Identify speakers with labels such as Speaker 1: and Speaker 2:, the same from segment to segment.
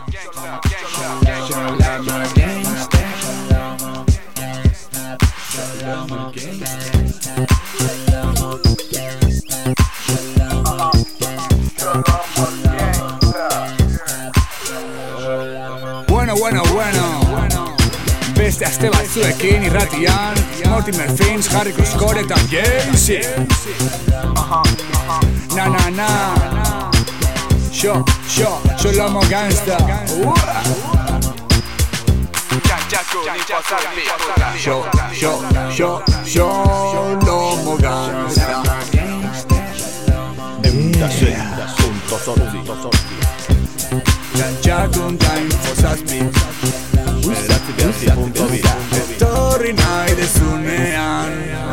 Speaker 1: Bueno. Beste aste batzuekin irratian Mortimer Fins, jarriko skor eta Jamesy Na Sholomo Gangsta Sholomo Gangsta Jantxakun ta infozazpi Etorri nahi dezunean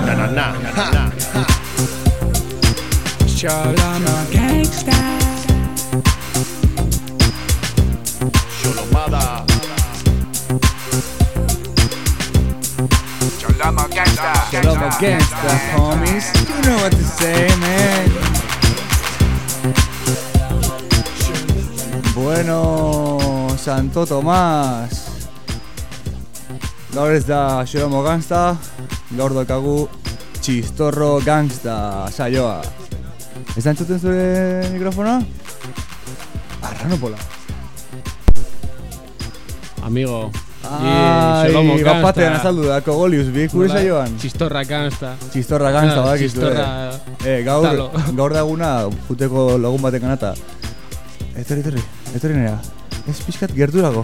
Speaker 1: Sholomo Gangsta
Speaker 2: Sholomada
Speaker 1: Sholomo Gangsta, homies. You know what to say, man. Bueno, Santo Tomás. Gaur ez da Sholomo Gangsta, gaur daukagu Txistorro Gangsta saioa. Ez da entzuten zure mikrofona? Arranopola.
Speaker 3: Amigo.
Speaker 1: Ai, bapatean azaldu da, Kogolius bi, kure saioan?
Speaker 3: Txistorra Gangsta.
Speaker 1: Txistorra Gangsta, bakizu.
Speaker 3: Txistorra...
Speaker 1: Gaur daguna, juteko lagun baten kanata. Etorri nera. Ez pixkat gerturago.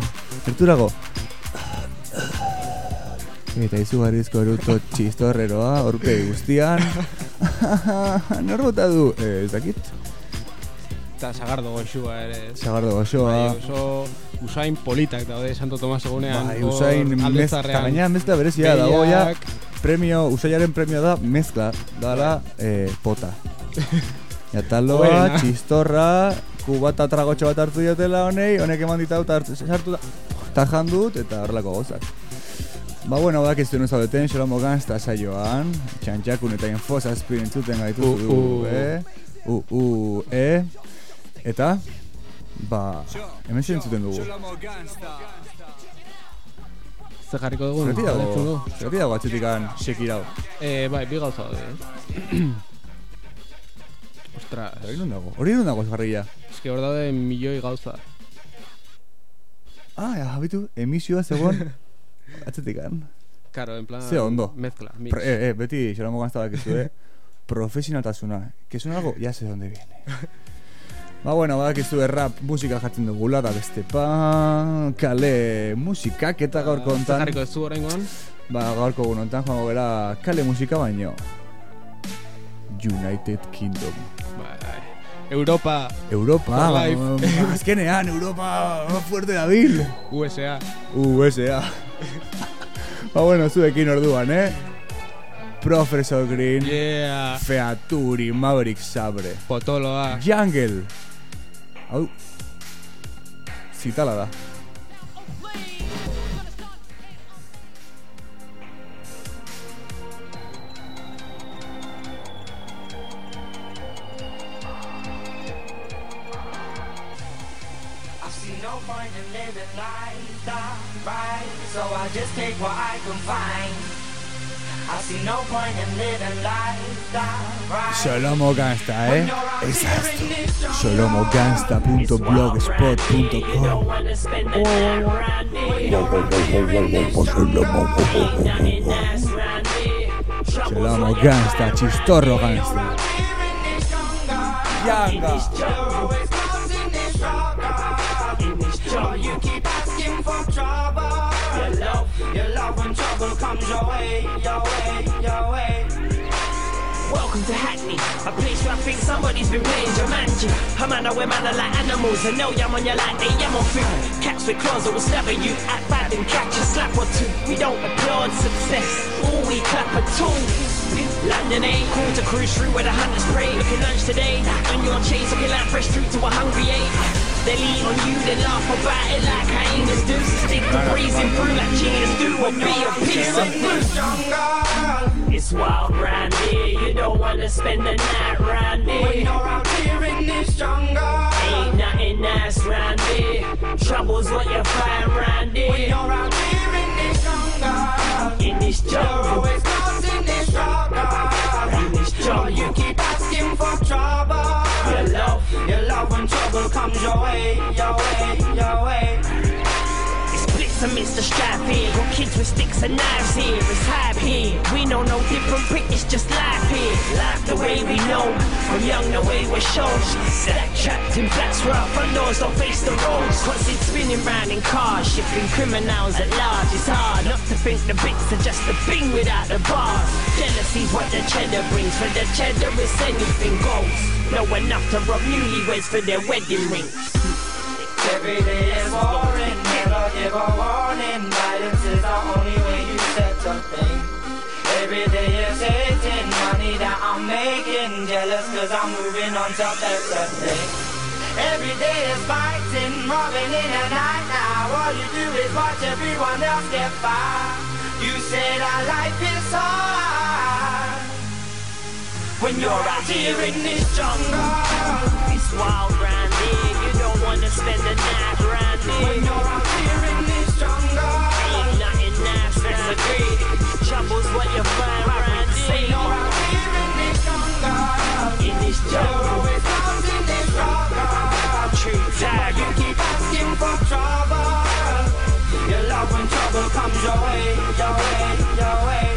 Speaker 1: Eta izugarrizko eruto txistorreroa, aurpegi guztian. Norbota du, ez dakit?
Speaker 3: Eta Sagardo goxua ere.
Speaker 1: Sagardo goxua.
Speaker 3: Oso Usain politak daude Santo Tomas egunean.
Speaker 1: Bai, Usain mezkla, gaina mezkla berezia dago ja. Usaiaren premio da mezkla, dala pota. Jataloa, txistorra, kubata tragotxo bat hartu diotela honek eman ditau eta sartu da. Tajan dut eta horrelako gozak. Ba bueno, bak ez duen zaudeten, Sholomo Gangsta saioan, Txantxakun eta Infozazpi entzuten gaituzu du, Eta, ba, hemen zen entzuten dugu.
Speaker 3: Zer jarriko dugu?
Speaker 1: Zerati dago atzetikan sekirau.
Speaker 3: Bai, bi gauza daude. Ostras.
Speaker 1: Hori nun dago jarria?
Speaker 3: Ez que hor daude milioi gauza.
Speaker 1: Habitu, emisioa zegoen atzetikan.
Speaker 3: Claro, en plan...
Speaker 1: Ze ondo.
Speaker 3: Mezcla, mix.
Speaker 1: Beti Sholomo Gangsta bakizu, profesionaltasuna. Que son algo, ya sé dónde viene. Ba bueno, badakizu rap musika jartzen dugula da beste kale musikak eta gaurko hontan.
Speaker 3: Jarriko ez zu oraingoan?
Speaker 1: Ba gaurko hontan joango gara kale musika baino United Kingdom.
Speaker 3: Europa.
Speaker 1: Azkenean Europa fuerte dabil.
Speaker 3: USA.
Speaker 1: Ba bueno, zuekin orduan, Professor Green,
Speaker 3: yeah.
Speaker 1: Featuri, Maverick Sabre,
Speaker 3: Potoloa,
Speaker 1: Jungle. Hau, zitala da.
Speaker 4: So I just take what I can find. I see no point in living life that right.
Speaker 1: Sholomo Gangsta, Esatto. SholomoGangsta.blogspot.com. Sholomo Gangsta, Txistorro Gangsta. Yanga. You keep asking for trouble. Your love when trouble comes your way.
Speaker 5: Welcome to Hackney, a place where I think somebody's been playing Jumanji. A man where man are like animals and they'll yam on you like they yam on food. Cats with claws that will stab at you, act bad and catch a slap or two. We don't applaud success, all we clap at all. London ain't cool to cruise through where the hunters prey. Looking lunch today, on your chase, looking like fresh fruit to a hungry ape. They lean on you, they laugh about it like hyenas do. Stick to breezing through like cheaters do, or be a piece of fruit. It's wild round here, you don't wanna spend the night round here. When you're out here in this jungle, ain't Ain't nothing nice round here. Trouble's what you find round here.
Speaker 4: When you're out here in this jungle,
Speaker 5: In this
Speaker 4: you're
Speaker 5: jungle,
Speaker 4: always lost in this struggle.
Speaker 5: in this
Speaker 4: So
Speaker 5: jungle.
Speaker 4: you keep asking for trouble. Your love when trouble comes your way, your way, your way.
Speaker 5: It's blitz amidst the strife here. Got kids with sticks and knives here. It's hype here. We know no different, Brit, it's just life here. Life the way we know. From young the way we're shown. Stack trapped in flats where our front doors don't face the roads. Constant spinning round in cars. Shifting criminals at large. It's hard not to think the bits are just a thing without the bars. Jealousy's what the cheddar brings. For the cheddar is anything goes. Know enough to rob newlyweds for their wedding rings.
Speaker 4: Every day is boring, never give a warning. Violence is the only way you set a thing. Every day is hating, money that I'm making. Jealous cause I'm moving on to better things. Every day is fighting, robbing in the night now. All you do is watch everyone else get by. You say that life is hard when you're out here in this jungle.
Speaker 5: It's wild round here. You don't wanna spend the night round
Speaker 4: When
Speaker 5: here.
Speaker 4: you're out here in this jungle,
Speaker 5: Ain't nothing nice round here. Trouble's what you find round
Speaker 4: when you're
Speaker 5: here.
Speaker 4: out here in this jungle,
Speaker 5: In this
Speaker 4: you're
Speaker 5: jungle,
Speaker 4: always lost in this struggle.
Speaker 5: true
Speaker 4: You
Speaker 5: tiger.
Speaker 4: keep asking for trouble. Your love when trouble comes your way, your way, your way.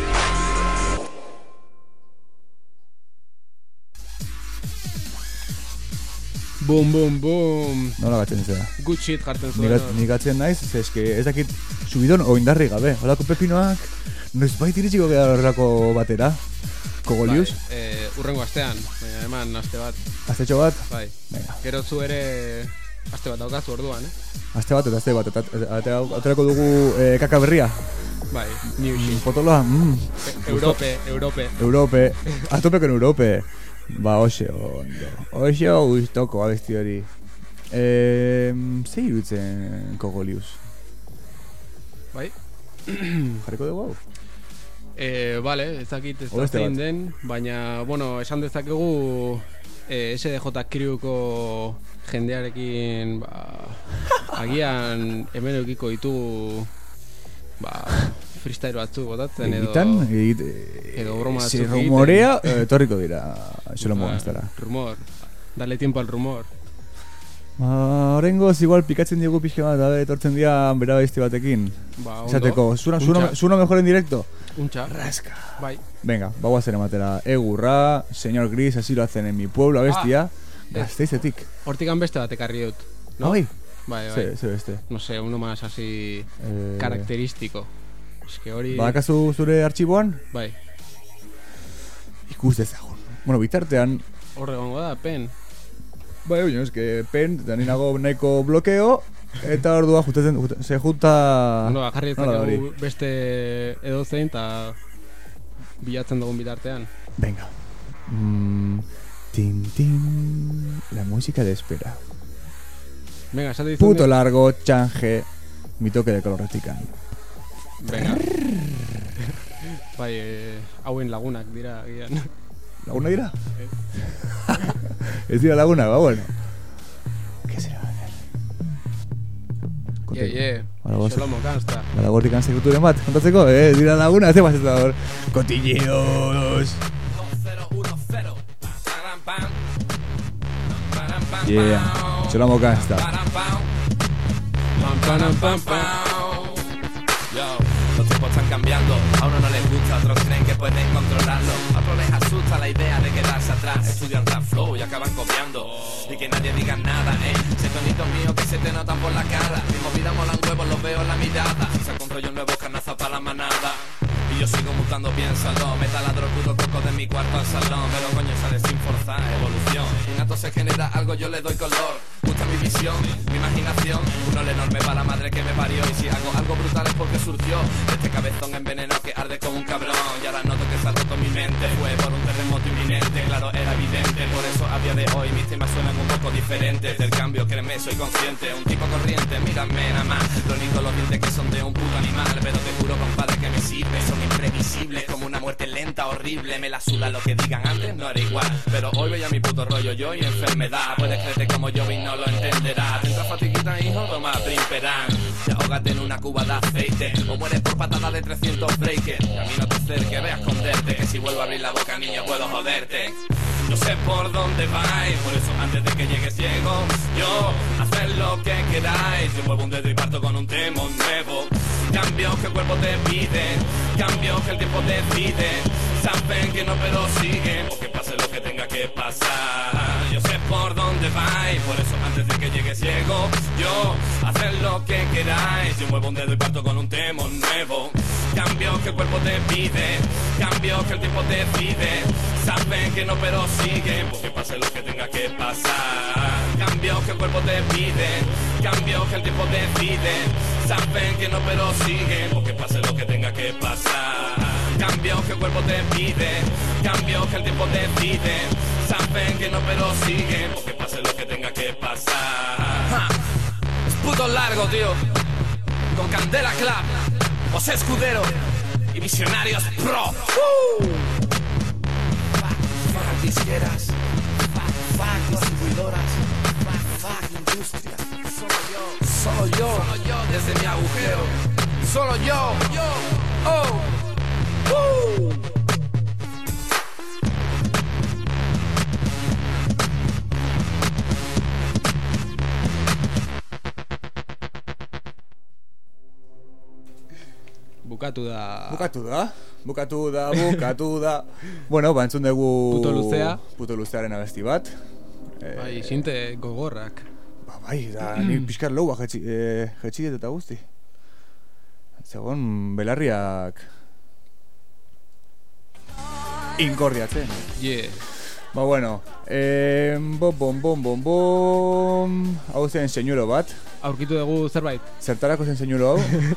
Speaker 3: Boom, boom, boom.
Speaker 1: Nola gatzen zera.
Speaker 3: Good shit jartzen zuen.
Speaker 1: Nik gatzen naiz, ze eske ez dakit subidon oindarri gabe. Holako pepinoak, noizbait iritsiko gara horrelako batera. Kogolius,
Speaker 3: Urrengo astean, baina eman aste bat.
Speaker 1: astetxo bat,
Speaker 3: Bai.
Speaker 1: venga.
Speaker 3: Gero zu ere aste bat daukazu orduan,
Speaker 1: Aste bat eta aste bat, eta aterako dugu kaka berria.
Speaker 3: Bai, new shit.
Speaker 1: Potoloa,
Speaker 3: Europe.
Speaker 1: A tope con Europe. Ba, oxe ondo. Oxe guztoko abesti hori. Ze irutzen Kogolius?
Speaker 3: Bai.
Speaker 1: Jarriko dugu hau?
Speaker 3: Vale, ez dakit ez
Speaker 1: O beste
Speaker 3: zein
Speaker 1: bat.
Speaker 3: den, baina, bueno, esan dezakegu SDJ Crewko jendearekin, agian hemen eukiko ditugu, freestyle batzuk botatzen edo... edo broma batzuk
Speaker 1: Si
Speaker 3: egiten.
Speaker 1: rumorea, etorriko dira. Xolomo gaztara.
Speaker 3: Rumor. Dale tiempo al rumor.
Speaker 1: Horrengoz, igual pikatzen diegu pixka bat, da etortzen dira bera beste batekin.
Speaker 3: Ondo.
Speaker 1: Esateko, suena mejor en directo.
Speaker 3: Untxa.
Speaker 1: Rasca.
Speaker 3: Bai.
Speaker 1: Venga, vamos a hacer ematera. Egurra, señor Gris, así lo hacen en mi pueblo, bestia. Gasteizetik.
Speaker 3: Hortikan beste bat ekarri dut. ¿No?
Speaker 1: Bai.
Speaker 3: Bai, bai.
Speaker 1: Ze beste.
Speaker 3: No sé, uno más así característico. Es que hori...
Speaker 1: Badakazu zure artxiboan?
Speaker 3: Bai.
Speaker 1: Ikus dezagun. Bueno, bitartean,
Speaker 3: Horre gongo da, pen.
Speaker 1: bai, baina eske pen, da ninago nahiko blokeo, eta ordua se junta...
Speaker 3: Ondo, jarri
Speaker 1: Nola da hori?
Speaker 3: dezakegu beste edozein eta bilatzen dugun bitartean.
Speaker 1: Venga. Tin, tin. La música de espera.
Speaker 3: Venga, esate dizun...
Speaker 1: Puto largo, chanje, mi toque de color retican.
Speaker 3: Venga. Bai, hauen lagunak dira, gian.
Speaker 1: ¿Laguna dira? Ez dira laguna, ba, bueno. ¿Qué será?
Speaker 3: Xolomo kanzta.
Speaker 1: Bala gortikan sekreturen bat, kontatzeko, dira laguna, ez ez da hor. Cotilleos. Yeah, Xolomo kanzta.
Speaker 3: Pam, pam, pam, pam.
Speaker 2: Yo, los tiempos están cambiando, a uno no les gusta, otros creen que pueden controlarlo, a otros les asusta la idea de quedarse atrás, estudian rap flow y acaban copiando, y que nadie diga nada, ese tonito mío que se te notan por la cara, mi movida molan huevos, los veo en la mirada, si saco un rollo nuevo, carnaza para la manada. Y yo sigo mutando, piénsalo, me taladro puto coco de mi cuarto al salón, pero coño sale sin forzar, evolución, innato se genera algo, yo le doy color, gusta mi visión, mi imaginación, uno le enorme para la madre que me parió, y si hago algo brutal es porque surgió este cabezón envenenado que arde como un cabrón, y ahora noto que se ha roto mi mente, fue por un terremoto inminente, claro era evidente, por eso a día de hoy mis temas suenan un poco diferentes. Del cambio, créeme, soy consciente. Un tipo corriente, mírame nada más. Lo único, los dientes que son de un puto animal. Pero te juro, compadre, que me sirve. Son imprevisibles, como una muerte lenta, horrible. Me la suda lo que digan antes, no era igual. Pero hoy voy a mi puto rollo, yo y enfermedad. Puedes creerte como yo y no lo entenderás. Entra fatiguita, hijo, toma Primperán. Y ahógate en una cuba de aceite. O mueres por patada de 300 breakers. A mí no te acerques, ve a esconderte. Que si vuelvo a abrir la boca, niño, puedo joderte. Yo sé por dónde vais, por eso antes de que llegues llego yo. Haced lo que queráis. Yo muevo un dedo y parto con un tema nuevo. Cambios que el cuerpo te pide, cambios que el tiempo decide. Saben que no pero siguen, porque pase lo que tenga que pasar. Yo sé por dónde vais, por eso antes de que llegues llego yo. Haced lo que queráis. Yo muevo un dedo y parto con un tema nuevo. Cambios que el cuerpo te pide, cambios que el tiempo decide. Saben que no pero siguen, porque pase lo que tenga que pasar. Cambios que el cuerpo te pide, cambios que el tiempo decide. Saben que no pero siguen, porque pase lo que tenga que pasar. Cambios que el cuerpo te pide, cambios que el tiempo decide. Saben que no pero siguen, porque pase lo que tenga que pasar. ¡Ja! Es puto largo, tío. Con Candela Club, José Escudero y Visionarios Pro. Fuck disqueras, fuck distribuidoras, fuck industria. Solo yo, desde mi agujero. Solo yo, oh.
Speaker 1: Bukatu da. Bueno, ba, entzun dugu Puto luzearen abesti bat.
Speaker 3: Bai, sinte gogorrak.
Speaker 1: Ba, bai, da, ni pixkar loua jetxidet eta guzti. Zegoen belarriak inkordiatzen.
Speaker 3: Yeah.
Speaker 1: Ba, bueno, hau zen senyulo bat.
Speaker 3: Aurkitu dugu zerbait.
Speaker 1: Zertarako zen senyulo hau?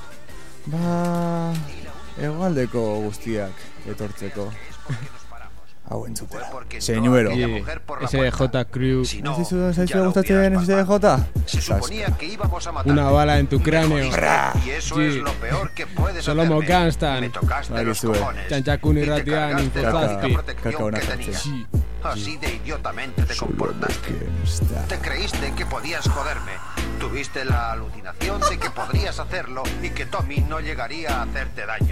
Speaker 1: Ba, hegoaldeko guztiak etortzeko. Hau entzutera. Señuelo.
Speaker 3: SJ Crew.
Speaker 1: ¿Sabes si gustatzen SJ?
Speaker 3: Una bala en tu cráneo.
Speaker 6: Y eso es lo peor que puedes
Speaker 3: Solomo
Speaker 6: hacerme.
Speaker 3: Ganstan.
Speaker 6: Me tocaste los cojones.
Speaker 3: Chanchakun y
Speaker 6: Y te
Speaker 3: Ratian,
Speaker 6: cargaste la
Speaker 3: Infozazpi.
Speaker 6: única protección que tenía.
Speaker 3: Sí.
Speaker 6: Así de idiotamente te comportaste. Te creíste que podías joderme. Tuviste la alucinación de que podrías hacerlo y que Tommy no llegaría a hacerte daño.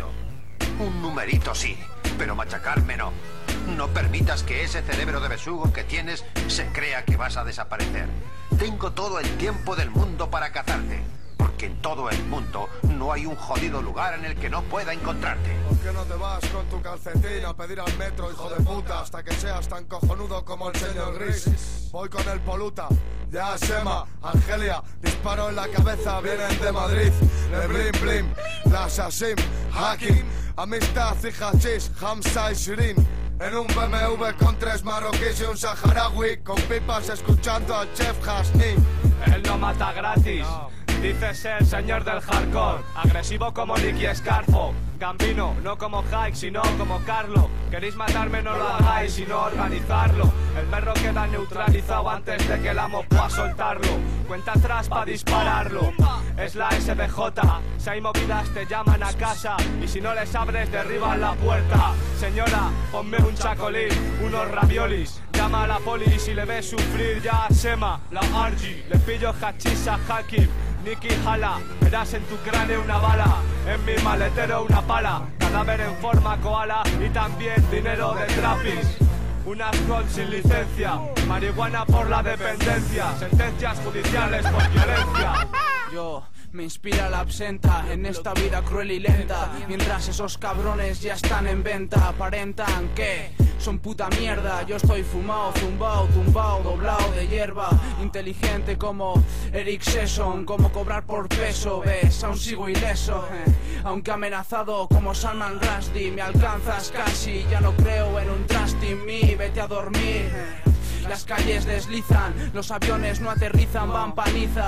Speaker 6: Un numerito sí, pero machacarme no. No permitas que ese cerebro de besugo que tienes se crea que vas a desaparecer. Tengo todo el tiempo del mundo para cazarte, porque en todo el mundo no hay un jodido lugar en el que no pueda encontrarte.
Speaker 7: ¿Por qué no te vas con tu calcetín a pedir al metro, hijo de puta, hasta que seas tan cojonudo como el señor Gris? Voy con el Poluta, ya Sema, Angelia, disparo en la cabeza, vienen de Madrid. Le blim blim, la Assassin, Hakim, Amistad y Hachís, Hamza y Shirin. En un BMW con 3 marroquíes y un saharaui, con pipas escuchando al chef Hasni.
Speaker 8: Él no mata gratis. Dice ser señor del hardcore, agresivo como Nicky Scarfo. Gambino, no como Hike, sino como Carlo. Queréis matarme, no lo hagáis, sino organizarlo. El perro queda neutralizado antes de que el amo pueda soltarlo. Cuenta atrás para dispararlo. Es la SBJ, si hay movidas te llaman a casa. Y si no les abres, derriban la puerta. Señora, ponme un chacolín, unos raviolis. Llama a la poli y si le ves sufrir ya a Sema, la Argy. Le pillo hachís a Hakim. Nicky jala, verás en tu cráneo una bala, en mi maletero una pala, cadáver en forma koala y también dinero de trapis. Un alcohol sin licencia, marihuana por la dependencia, sentencias judiciales por violencia.
Speaker 9: Yo me inspira la absenta en esta vida cruel y lenta, mientras esos cabrones ya están en venta, aparentan que son puta mierda. Yo estoy fumado, zumbao, tumbao, doblao de hierba, inteligente como Eric Sesson, como cobrar por peso, ves, aún sigo ileso, aunque amenazado como Salman Rushdie, me alcanzas casi, ya no creo en un trust in me, vete a dormir. Las calles deslizan, los aviones no aterrizan, van paniza.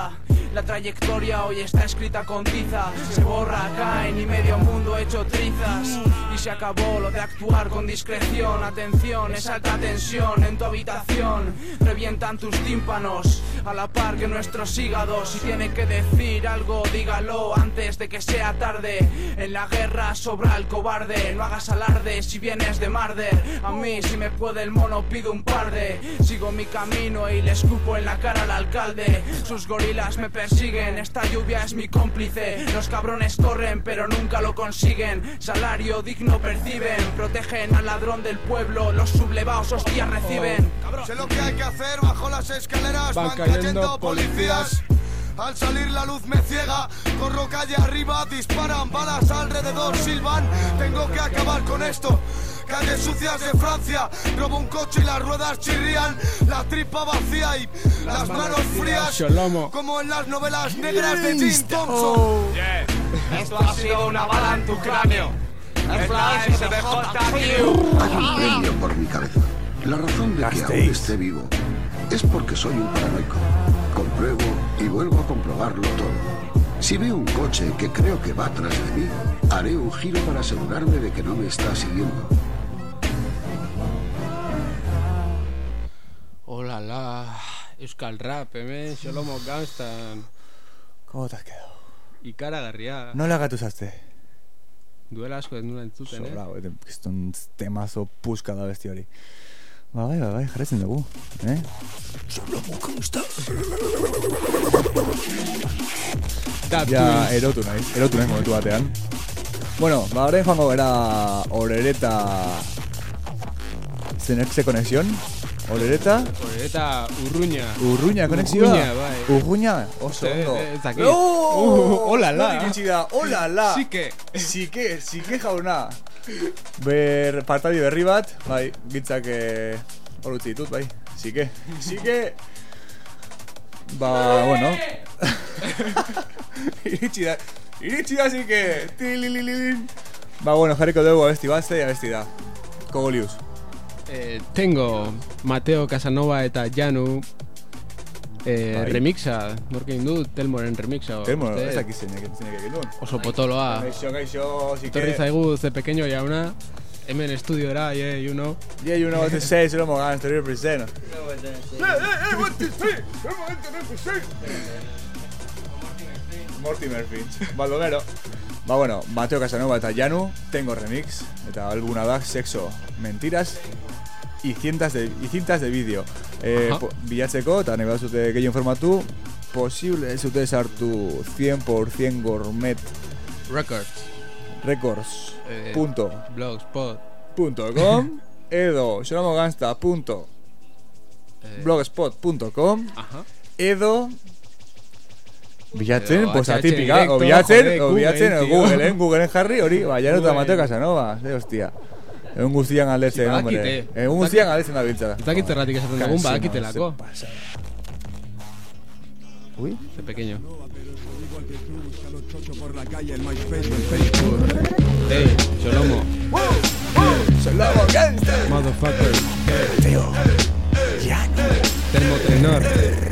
Speaker 9: La trayectoria hoy está escrita con tiza. Se borra, caen y medio mundo hecho trizas. Y se acabó lo de actuar con discreción. Atención, es alta tensión en tu habitación. Revientan tus tímpanos a la par que nuestros hígados. Si tiene que decir algo, dígalo antes de que sea tarde. En la guerra sobra el cobarde. No hagas alarde si vienes de Marder. A mí si me puede el mono pido un par de. Sigo mi camino y le escupo en la cara al alcalde. Sus gorilas me persiguen, esta lluvia es mi cómplice. Los cabrones corren pero nunca lo consiguen. Salario digno perciben, protegen al ladrón del pueblo. Los sublevados hostias reciben.
Speaker 7: Sé lo que hay que hacer, bajo las escaleras van cayendo policías. Al salir la luz me ciega, corro calle arriba, disparan balas alrededor, silban. Tengo que acabar con esto. Calles sucias de Francia, robo un coche y las ruedas chirrían. La tripa vacía y las manos frías, como en las novelas negras de Jim Thompson.
Speaker 8: Esto ha sido una bala en tu cráneo. Es la SBJ.
Speaker 10: Hay un premio por mi cabeza. La razón de que aún esté vivo es porque soy un paranoico. Compruebo y vuelvo a comprobarlo todo. Si veo un coche que creo que va atrás de mí, haré un giro para asegurarme de que no me está siguiendo.
Speaker 3: Hola, Euskal Rap, Sholomo Gangstan.
Speaker 1: ¿Cómo te has quedado?
Speaker 3: Ikaragarria.
Speaker 1: Nola gatuzaste?
Speaker 3: Duela asko ez nula entzuten,
Speaker 1: Sobrao, kriston temazo puska da besti hori. Bai, jarretzen dugu, Sholomo Gangstan. Ja, erotu naiz momentu batean. Bueno, orain joango gara Orereta Zenertze konexion. Orereta Urruña konexioa. Urruña, oso ondo. Olala. Olala. Sike jauna. Partadi berri bat, bai, bitzak hor utzi ditut, bai. Sike. Ba, bueno. Iritsi da sike. Ba, bueno, jarriko dugu abesti bat, zei abesti da. Kogolius.
Speaker 3: Tengo Mateo Casanova eta Janu remixa, norkein du, Telmoren remixa.
Speaker 1: Telmor, ezak izenek egin duen.
Speaker 3: Oso potoloa.
Speaker 1: Gaixo, sike.
Speaker 3: Torri zaigu ze pequeño jauna. Hemen estudiora, you know.
Speaker 1: Yeah, you know what to say, Sholomo Gangstan, represent. What to say? Mortimer Finch, Baldonero. Ba, bueno, Mateo Casanova eta Janu, Tengo remix, eta alguna da, Sexo, Mentiras y cintas de vídeo. Bilatzeko, eta nahi zute gehiago informatu, posible zute sartu 100% Gourmet Records.blogspot.com edo sholomogangstan.blogspot.com edo bilatzen, posta típica, o bilatzen, Googleen jarri, hori, Janu eta Mateo Casanova, hostia. Egun guztian aldetzen, hombre. Egun guztian aldetzen da biltza.
Speaker 3: Ez dakit zerratik esaten dugun, badakitelako.
Speaker 1: Uy,
Speaker 3: ze pequeño. Sholomo.
Speaker 1: Sholomo Gangstan.
Speaker 3: Motherfucker. Termotenor.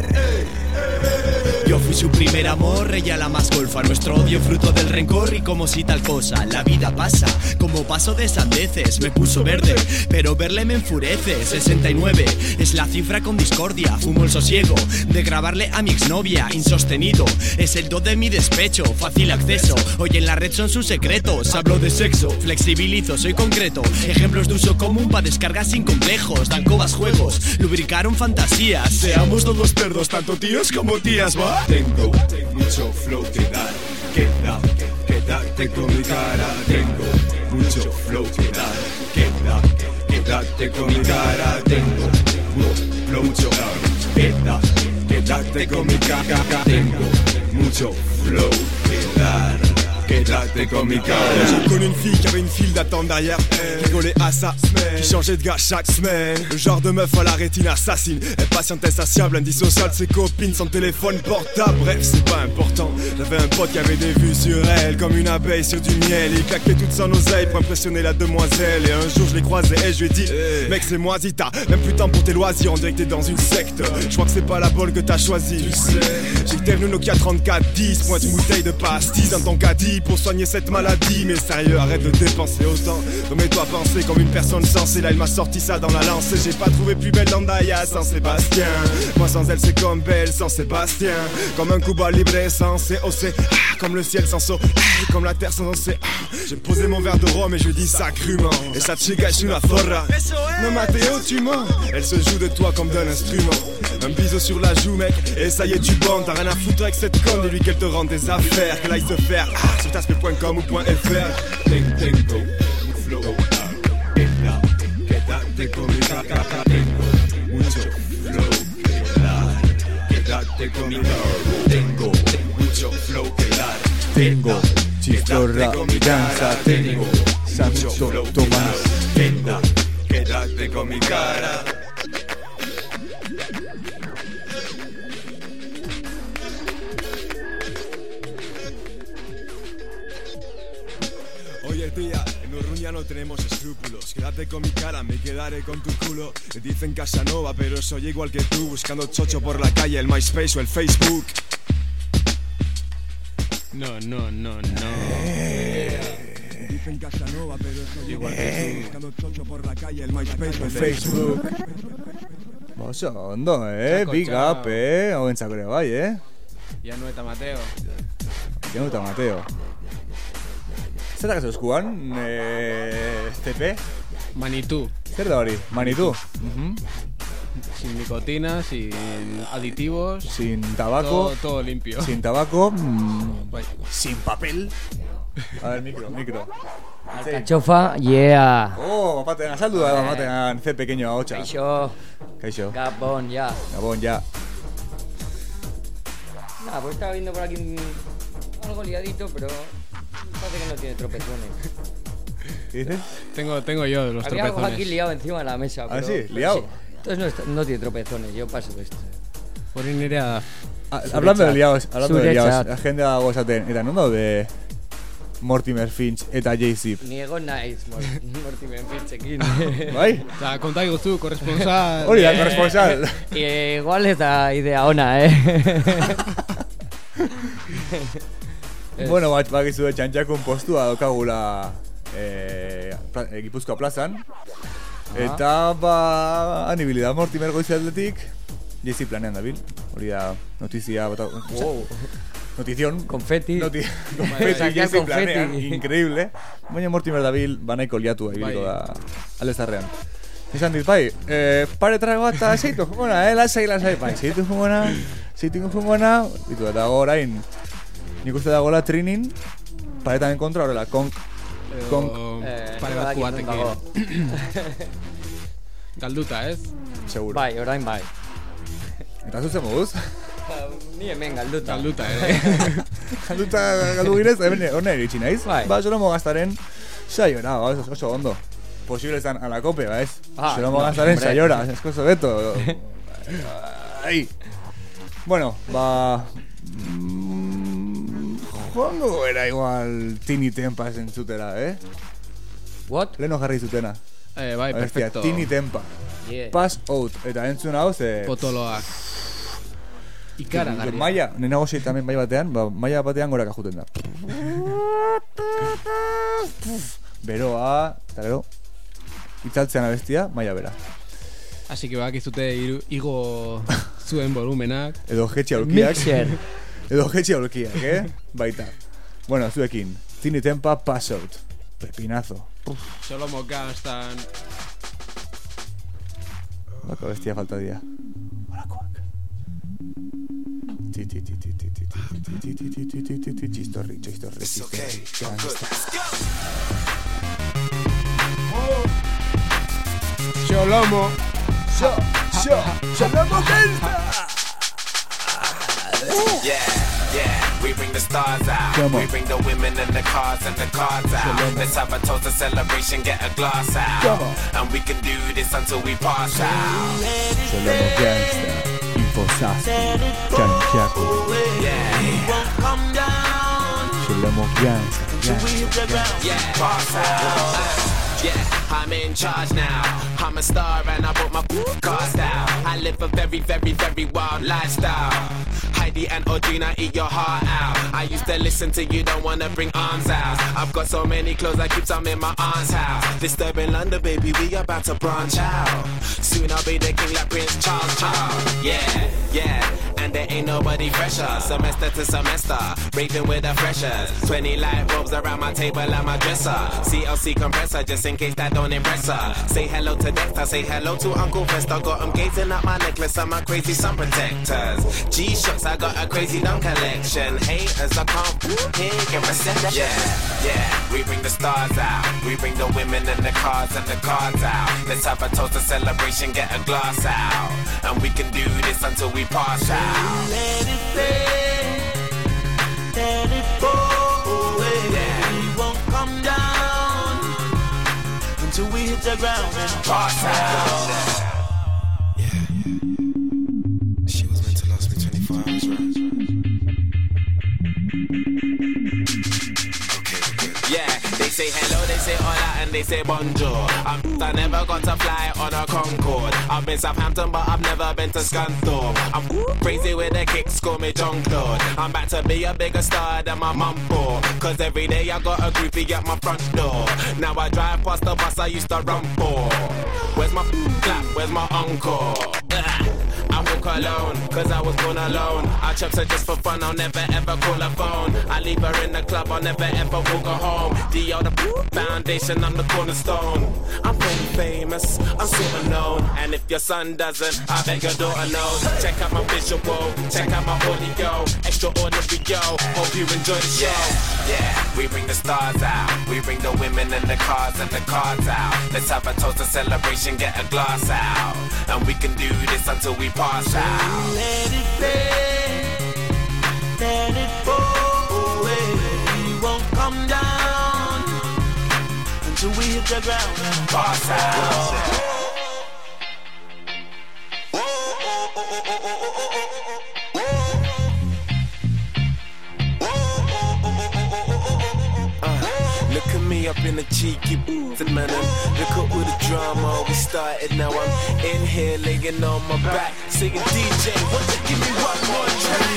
Speaker 11: Yo fui su primer amor, ella la más golfa. Nuestro odio fruto del rencor y como si tal cosa. La vida pasa, como paso de sandeces. Me puso verde, pero verle me enfurece. 69 es la cifra con discordia. Fumo el sosiego de grabarle a mi exnovia. Insostenido, es el do de mi despecho. Fácil acceso, hoy en la red son sus secretos. Hablo de sexo, flexibilizo, soy concreto. Ejemplos de uso común para descargas sin complejos. Dan cobas juegos, lubricaron fantasías. Seamos todos cerdos, tanto tíos como tías, ¿va?
Speaker 12: Tengo mucho flow que dar, quédate con mi cara. Tengo mucho flow que dar, quédate con mi cara. Tengo mucho quédate con mi cara. Tengo mucho flow que dar. quédate con mi cara.
Speaker 13: J'ai connu une fille qui avait une file d'attente derrière elle, qui collait à sa semaine, qui changeait de gars chaque semaine. Le genre de meuf à la rétine assassine, impatiente, insatiable, indissociable, ses copines, son téléphone portable. Bref, c'est pas important. J'avais un pote qui avait des vues sur elle, comme une abeille sur du miel. Il claquait toute son oseille pour impressionner la demoiselle. Et un jour je l'ai croisé et je lui ai dit mec c'est moi Zita, même plus de temps pour tes loisirs, on dirait que t'es dans une secte. Je crois que c'est pas la bonne que t'as choisie. Tu sais, j'ai que le Nokia 3410, pointe une bouteille de pastilles dans ton caddie pour soigner cette maladie. Mais sérieux, arrête de dépenser autant. Remets-toi à penser comme une personne sensée. Là il m'a sorti ça dans la lance et j'ai pas trouvé plus belle d'Andaya sans Sébastien. Moi sans elle c'est comme Belle sans Sébastien. Comme un Cuba libre sans COC, comme le ciel sans saut, comme la terre sans océan. J'ai posé mon verre de rhum et je dis ça crûment. Et sa chica es una zorra. No Mateo tu mens. Elle se joue de toi comme d'un instrument. Un bisou sur la joue mec, et ça y est tu bandes. T'as rien à foutre avec cette conne, dis-lui qu'elle te rende tes affaires. Qu'elle aille se faire sur taspe.com ou .fr.
Speaker 12: Tengo un flow, quédate con mi cara. Tengo mucho flow, quédate con mi cara. Tengo mucho flow que dar.
Speaker 1: Tengo chistorra, danza, tengo Santo Tomás.
Speaker 12: Quédate con mi cara.
Speaker 13: Oye tía, en Urruña no tenemos escrúpulos. Quédate con mi cara, me quedaré con tu culo. Me dicen Casanova, pero soy igual que tú, buscando chocho por la calle, el MySpace o el Facebook.
Speaker 3: No.
Speaker 13: Dicen Casanova, pero soy igual que tú, buscando chocho por la calle, el MySpace o el Facebook.
Speaker 1: Oso ondo, big up, hauentzako ere bai,
Speaker 3: Janu eta Mateo.
Speaker 1: Janu eta Mateo. Zertak ez eskuan, CP?
Speaker 3: Manitu.
Speaker 1: Zer da hori? Manitu?
Speaker 3: Sin nicotina, sin aditivos.
Speaker 1: Sin tabaco.
Speaker 3: Todo limpio.
Speaker 1: Sin tabaco. Sin papel. A ver, micro.
Speaker 14: Alcachofa, yeah.
Speaker 1: Oh, bapatean, azaldu da, bapatean, C pequeño a 8. Kaixo.
Speaker 14: Gabón, ya. Nada, pues estaba viendo por aquí algo liadito, pero parece que no tiene tropezones.
Speaker 1: ¿Qué dices?
Speaker 3: Tengo yo los
Speaker 14: Había
Speaker 3: tropezones.
Speaker 14: algo aquí liado encima de la mesa.
Speaker 1: ¿Ah,
Speaker 14: pero,
Speaker 1: sí? ¿Liado?
Speaker 14: Sí. Entonces no tiene tropezones, yo paso de esto.
Speaker 3: Por ir a...
Speaker 1: Hablando de liados, agenda gozaten. Eta non daude Mortimer Finch eta J-Zip?
Speaker 14: Niego naiz, Mortimer Finchekin.
Speaker 1: Bai?
Speaker 3: Eta kontak guztu, korresponsal.
Speaker 1: Hori da, korresponsal.
Speaker 14: Igual ez da idea ona,
Speaker 1: Bueno, bakizu de txantxakun postua daukagula Gipuzkoa plazan. Eta anibilidad Mortimer goizaldetik J-Zip planean dabil. Hori da notizia notizion.
Speaker 14: Confeti.
Speaker 1: Confeti, J-Zip planean. Increíble. Baina Mortimer dabil banaiko liatua ibiliko da alezarrean. Esan dit, bai, pare tragoa eta zeitu fumona, lasai, bai, zeitu fumona, ditu eta gorain, nik uste dagoela trinin, paretan en kontra horrela, konk.
Speaker 3: Pare bat kubatekin. Galduta, ez?
Speaker 1: Seguro.
Speaker 14: Bai, orain bai.
Speaker 1: Eta zuzen moduz?
Speaker 14: Ni hemen galduta.
Speaker 1: Galdu girez, horne eritxin naiz. Ba, Solomo Gaztaren saiora, oso ondo. Posible están a la cope, ¿ves? Solomo Gaztaren saiora, esko oso beto. Bueno, joango era igual Tini Tempa entzutera,
Speaker 14: What?
Speaker 1: Leno jarri zutena.
Speaker 3: Bai, perfecto.
Speaker 1: Tini Tempa.
Speaker 14: Yeah.
Speaker 1: Pass out. Eta entzun hau ze...
Speaker 3: Potoloak. Ikaragarria.
Speaker 1: Maia, nena gozei tamen bai batean, maia batean goraka juten da. Beroa, eta gero, itzaltzean abestia, maia bera.
Speaker 3: Así que bakizute igo zuen volumenak.
Speaker 1: Edo jetxe aurkiak.
Speaker 14: Mixer.
Speaker 1: Edo jetxe aurkiak, Baita. Bueno, zuekin, Tini Tempa, Pass Out. Pepinazo.
Speaker 3: Solomo Gaztan.
Speaker 1: Bako bestia falta dia. Olakoak. Chistorri.
Speaker 3: Solomo.
Speaker 1: Solomo Gangsta.
Speaker 2: Yeah. Yeah, we bring the stars out.
Speaker 1: Come on.
Speaker 2: We bring the women and the cars and the cards out. Let's have a toast, a celebration, get a glass out.
Speaker 1: Come on.
Speaker 2: And we can do this until we pass out.
Speaker 1: Solemo Gangsta, Infosas, Chanchaco. Solemo Gangsta.
Speaker 2: Yeah, pass out. Yeah, I'm in charge now. I'm a star and I brought my cast out. I live a very, very, very wild lifestyle. Heidi and Audrina, eat your heart out. I used to listen to you, don't wanna bring arms out. I've got so many clothes, I keep some in my aunt's house. Disturbing London, baby, we about to branch out. Soon I'll be the king like Prince Charles. Yeah, yeah, and there ain't nobody fresher. Semester to semester, raving with the freshers. 20 light bulbs around my table and my dresser. CLC compressor, just in case that don't impress her. Say hello to Dexter, say hello to Uncle Fester. Got him gazing at my necklace and my crazy sun protectors. G-Shocks, I got a crazy dumb collection. Haters, I can't get resent. Yeah, we bring the stars out. We bring the women and the cars and the cards out. Let's have a toast, a celebration, get a glass out. And we can do this until we pass out.
Speaker 5: Let it fade, let it go away. Yeah. We won't come down until we hit the ground and
Speaker 2: pass out.
Speaker 13: She was meant to last me 24 hours, right?
Speaker 2: Yeah, they say hello, they say hola, and they say bonjour. I never got to fly on a Concorde. I've been Southampton, but I've never been to Scunthorpe. I'm crazy with the kicks, call me John Claude. I'm back to be a bigger star than my mum for. Cause every day I got a groupie at my front door. Now I drive past the bus I used to run for. Where's my clap, where's my encore? I walk alone, cause I was born alone. I chops her just for fun, I'll never ever call her phone. I leave her in the club, I'll never ever walk her home. D.O. the foundation, I'm the cornerstone. I'm very famous, I'm super known. And if your son doesn't, I bet your daughter knows. Check out my visual, check out my audio. Extraordinary, yo, hope you enjoy the show. Yeah, we bring the stars out. We bring the women and the cars and the cards out. Let's have a toast, a celebration, get a glass out. And we can do this until we pass out.
Speaker 5: let it fade, let it go away. We won't come down until we hit the ground and
Speaker 2: pass out. Look at me up in the cheeky booth, man. Look at all the drama we started. Now I'm in here laying on my back, singing DJ, won't you give me one more track?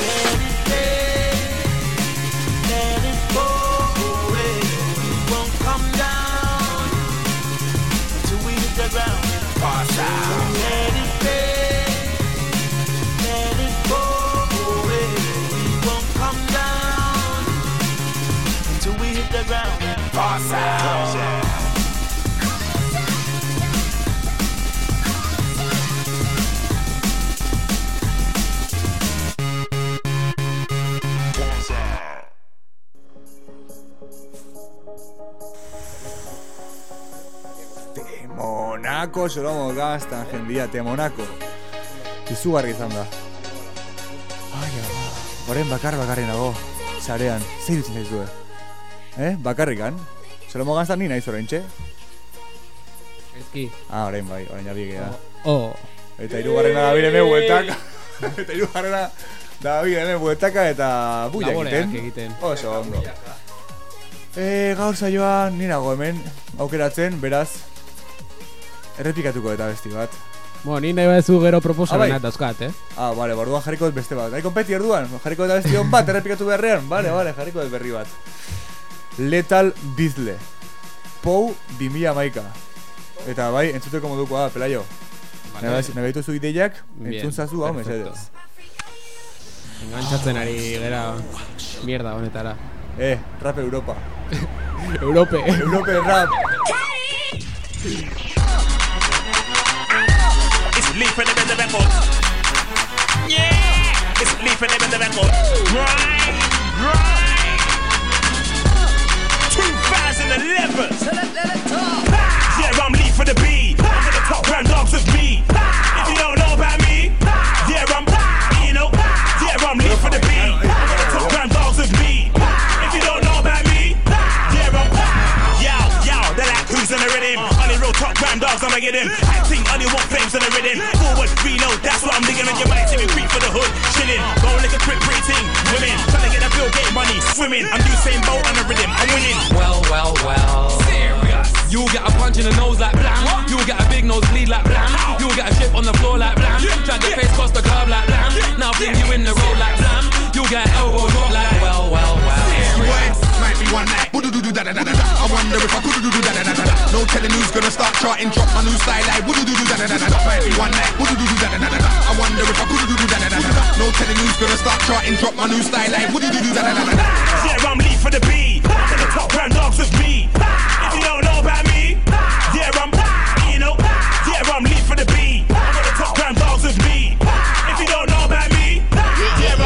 Speaker 5: let it go away. We won't come down until we hit the ground and
Speaker 2: pass out.
Speaker 5: Let it fade, let it go away. We won't come down until we hit the ground and
Speaker 2: pass out.
Speaker 1: Monako, Solemo Gangsta, jendia, Monako. Izugarri izan da. Ai, horren bakarri nago, sarean, zei dutzen zaizue. Bakarrikan? Solemo Gangsta ni nahiz orain txe?
Speaker 3: Ezki.
Speaker 1: Orain bai, orain jabigea. Eta irugarrena da bireme bueltaka. Eta irugarrena da bireme bueltaka eta buiak egiten. Oso ondo. Gaur saioan ninago hemen, aukeratzen, beraz, errepikatuko eta besti bat.
Speaker 3: Ni nahi badezu gero proposamena dauzkat,
Speaker 1: Bale, barduan jarriko dut beste bat. Nahi konpeti erduan, jarriko eta besti hon bat, errepikatu beharrean. Bale, jarriko dut berri bat. Lethal Bizle. Pou 2011. Eta bai, entzuteko modukoa, Pelayo. Nahi baituzu ideiak, entzun zazu, hau mesedez.
Speaker 3: Engantzatzen ari gera mierda honetara.
Speaker 1: Rap Europa.
Speaker 3: Europe
Speaker 1: rap.
Speaker 15: It's Lee for the record. Yeah, it's Lee for the record. Right. 2011. Yeah, I'm Lee for the B. I'm for the top brand dogs with me. If you don't know about me, yeah, I'm, you know, yeah, I'm Lee for the B. I'm for the top of them. Acting only want flames on the rhythm. Forward, reload, that's what I'm digging. And you might see me creep for the hood, chilling. Roll like a quick pretty women. Trying to get that Bill Gates money, swimming. I'm Usain Bolt on the rhythm, I'm winning.
Speaker 2: Well. Serious. You'll get a punch in the nose like blam. You'll get a big nose bleed like blam. You'll get a ship on the floor like blam. Try to face cross the curb like blam. Now fling you in the road like blam. You'll get elbow drop like well.
Speaker 16: Might be one night. I wonder if I could do that. No telling who's gonna start charting. Drop my new style like might be one night. I wonder if I could do that. No telling who's gonna start charting. Drop my new style like
Speaker 15: Yeah, I'm Lee for the B. To the top round dogs with me. If you don't know about me, yeah, I'm Lee for the B. To the top round dogs with me. If you don't know about me, yeah,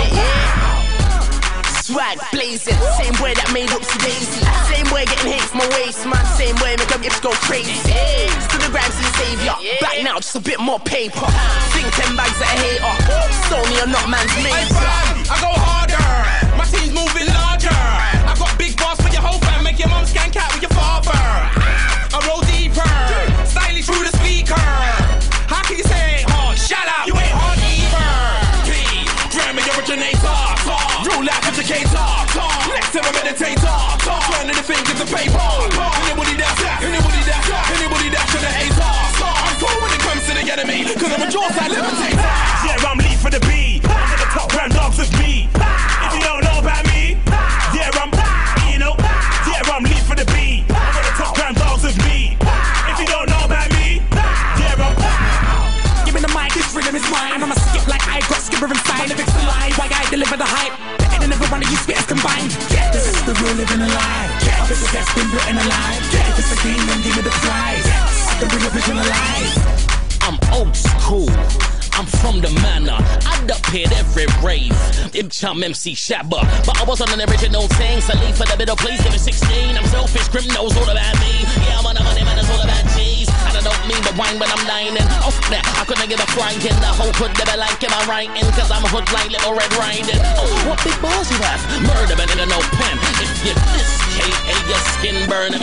Speaker 5: Swag blazing, same way that made up Daisy. Same way getting hate from my waist, man. Same way make them hips go crazy. Still the grams and savior. Back now, just a bit more paper. Think 10 bags at a hater. Sony or not man's mate.
Speaker 2: I go harder. My team's moving larger. I got big boss for your whole fam. Make your mum scan cat with your father. I roll deeper, stylish through the speaker. How can you say hard? Shut up, you ain't hard either. P, Grammy originator. Real life educator. Next time I meditator. Turning the fingers to paper. Anybody that's for the hater. I'm cool when it comes to the enemy, cause I'm a jaw-side levitator.
Speaker 15: Yeah, I'm Lee for the B. To the top round dogs with me. If you don't know about me, yeah, I'm Lee for the B. To the top round dogs with me. If you don't know about me, yeah,
Speaker 5: Give me the mic, this rhythm is mine. I'ma skip like I got skipper inside. If it's the lie, why I deliver the hype? And every one of you spitters combined. This is the real living alive. This is that's been written alive. If it's a game, then give me the prize. The real vision alive.
Speaker 17: I'm old school. I'm from the manor. I'd appeared every rave. I'm MC Shabba, but I wasn't an original thing. So leave for the middle, please give me 16. I'm selfish, Grim knows all about me. Yeah, I'm on the money, man, it's all about cheese. And I don't mean the wine when I'm dining. Off there, I couldn't give a flying. The whole hood never like him, I'm writing. Cause I'm hood like Little Red Riding. Oh, what big balls you have? Murder man in a no pen. If you this K.A. your skin burn.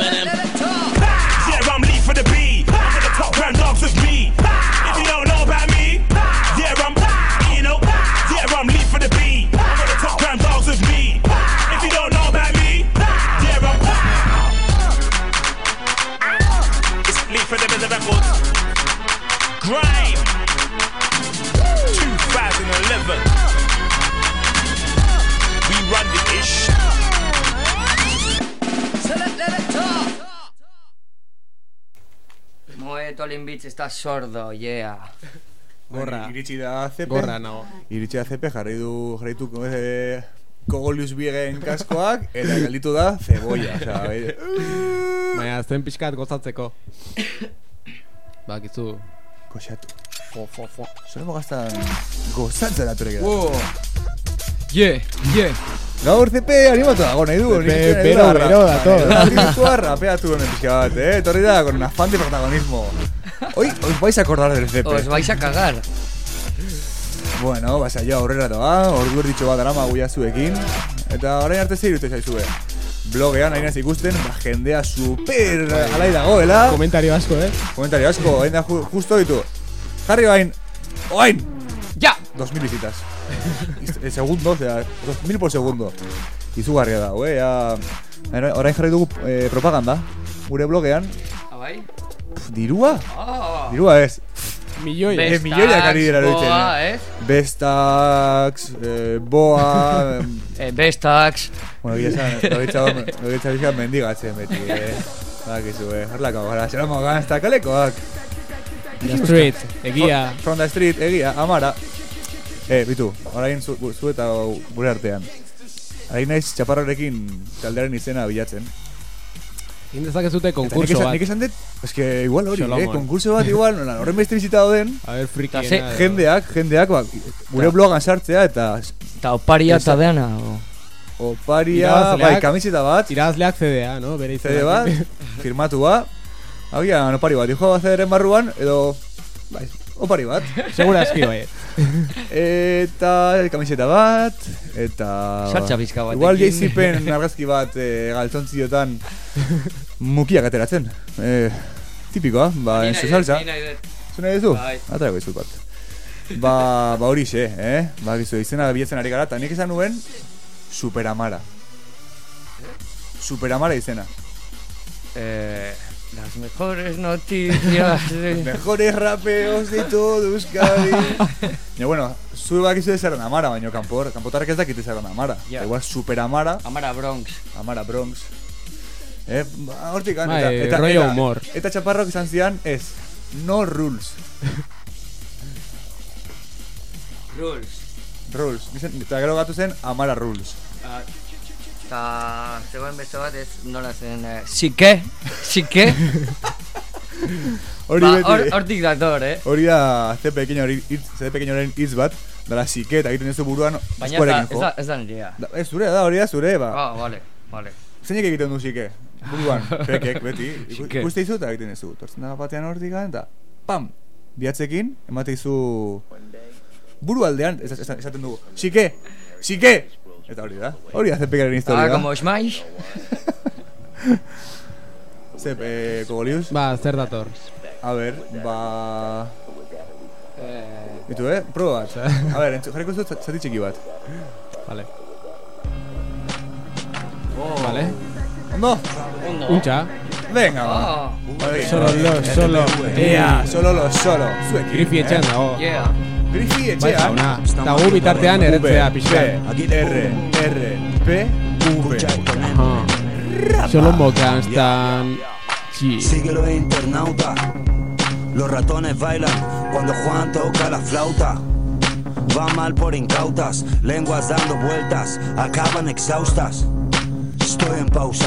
Speaker 15: Yeah, I'm Lee for the B. To the top round dogs with me. If you don't know about me, yeah, I'm Lee for the B. To the top round dogs with me. If you don't know about me, yeah, it's Lee for the records. Grime 2011. We run the ish.
Speaker 14: Moe, Tolin Beach, estás sordo, yeah.
Speaker 1: Gorra. Iritsi da CP.
Speaker 3: Gorra nago.
Speaker 1: Iritsi da CP, jarritu Kogolius Biegen kaskoak, eta gelditu da cebolla.
Speaker 3: Baina, zen pixkat gozatzeko. Bakizu.
Speaker 1: Koxatu. Solemos gastan gozatzen aturek da. Gaur CP animatu dago nahi du.
Speaker 3: Bero da todo.
Speaker 1: Artistua rapeatu honen pixka bat, torri da con un afán de protagonismo. Hoy os vais a acordar del CP.
Speaker 14: Os vais a cagar.
Speaker 1: Bueno, basa jo aurrera doa, ordu erditxo bat arama guia zuekin. Eta orain arte zer irute zaizue. Blogean hainaz ikusten, jendea super alai dagoela.
Speaker 3: Komentario asko,
Speaker 1: Komentario asko, hain da justo ditu. Jarri bain, oain!
Speaker 14: Ja!
Speaker 1: 2000 visitas. Segundo, o sea, 2000 por segundo. Izugarria da, orain jarri dugu propaganda. Gure blogean.
Speaker 14: Abai?
Speaker 1: Dirua? Dirua ez.
Speaker 3: Milloia.
Speaker 1: Milloiak ari dira dutzen. Bestax, Boa...
Speaker 14: Bestax.
Speaker 1: Bueno, gizan mendigatzen beti, Bakizu, harlako gara, zeramo ganzta kalekoak.
Speaker 3: The street, egia.
Speaker 1: From the street, egia, amara. Bitu, orain zu eta gure artean. Arain naiz txaparrarekin taldearen izena bilatzen.
Speaker 3: Egin dezakezute konkurso bat.
Speaker 1: Nik esan dut, eske igual hori, konkurso bat igual, horren beste bizita den.
Speaker 3: A ver, frikiena.
Speaker 1: Jendeak, gure blogan sartzea eta...
Speaker 14: Eta oparia eta deana,
Speaker 1: Oparia, bai, kamiseta bat.
Speaker 3: Irazleak CD-a, no?
Speaker 1: CD bat, firmatu bat. Agian, opari bat, dijo CD-ren barruan, edo... Bai, opari bat.
Speaker 3: Segura eski, bai.
Speaker 1: Eta kamiseta bat, eta...
Speaker 14: Sartxa bizka bat.
Speaker 1: Igual jaizipen argazki bat galtzontziotan mukiak ateratzen. Tipikoa, enzu salsa. Zuna duzu?
Speaker 14: Bai.
Speaker 1: Atarako izut bat. Ba horixe, Ba gizu, izena bilatzen ari gara, eta nik esan nuen Superamara. Superamara izena.
Speaker 14: Las mejores noticias.
Speaker 1: Mejores rapeos de todo Euskadi. Ja, bueno, zu bakizu zer den Amara, baina kanpotarrek ez dakite zer den Amara. Igual Superamara.
Speaker 14: Amara Bronx.
Speaker 1: Amara Bronx. Hortik gan,
Speaker 3: rollo humor.
Speaker 1: Eta txaparrok izan zidan ez, no rules. Rules. Eta gero gatu zen Amara Rules.
Speaker 14: Eta zegoen beste bat ez nola zen Sike.
Speaker 1: Hori beti.
Speaker 14: Hortik dator,
Speaker 1: Hori da ze pequeñoren hitz bat, dala Sike eta egiten duzu buruan
Speaker 14: eskuarekin jo. Baina ez da nirea.
Speaker 1: Ez zure da, hori da zure, ba.
Speaker 14: Vale.
Speaker 1: Zeinek egiten du Sike? Buruan, pekek, beti. Ikuste izu eta egiten duzu. Tortzen da batean hortik eta pam! Bihatzekin, emate izu burualdean, esaten dugu Sike! Eta hori da ze pekaren historia.
Speaker 14: Como Smash.
Speaker 1: Zep, Kogolius?
Speaker 3: Ba, zer dator?
Speaker 1: A ver, Bitu, proba bat. A ver, jarriko zut zati txiki bat.
Speaker 3: Vale. Vale.
Speaker 1: Ondo?
Speaker 3: Untxa.
Speaker 1: Venga, ba.
Speaker 3: Solo.
Speaker 1: Solo. Zuekin.
Speaker 3: Grifi etxean dago.
Speaker 1: Grifi etxean.
Speaker 3: Eta gu bitartean erretzea pixkan.
Speaker 1: R, P, V.
Speaker 3: Solo boca están.
Speaker 18: Síguelo internauta. Los ratones bailan cuando Juan toca la flauta. Va mal por incautas, lenguas dando vueltas, acaban exhaustas. Estoy en pausa.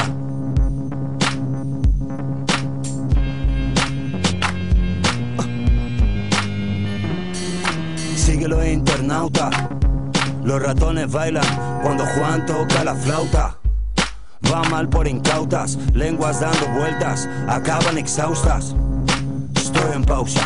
Speaker 18: Síguelo internauta. Los ratones bailan cuando Juan toca la flauta. Va mal por incautas, lenguas dando vueltas, acaban exhaustas. Estoy en pausa.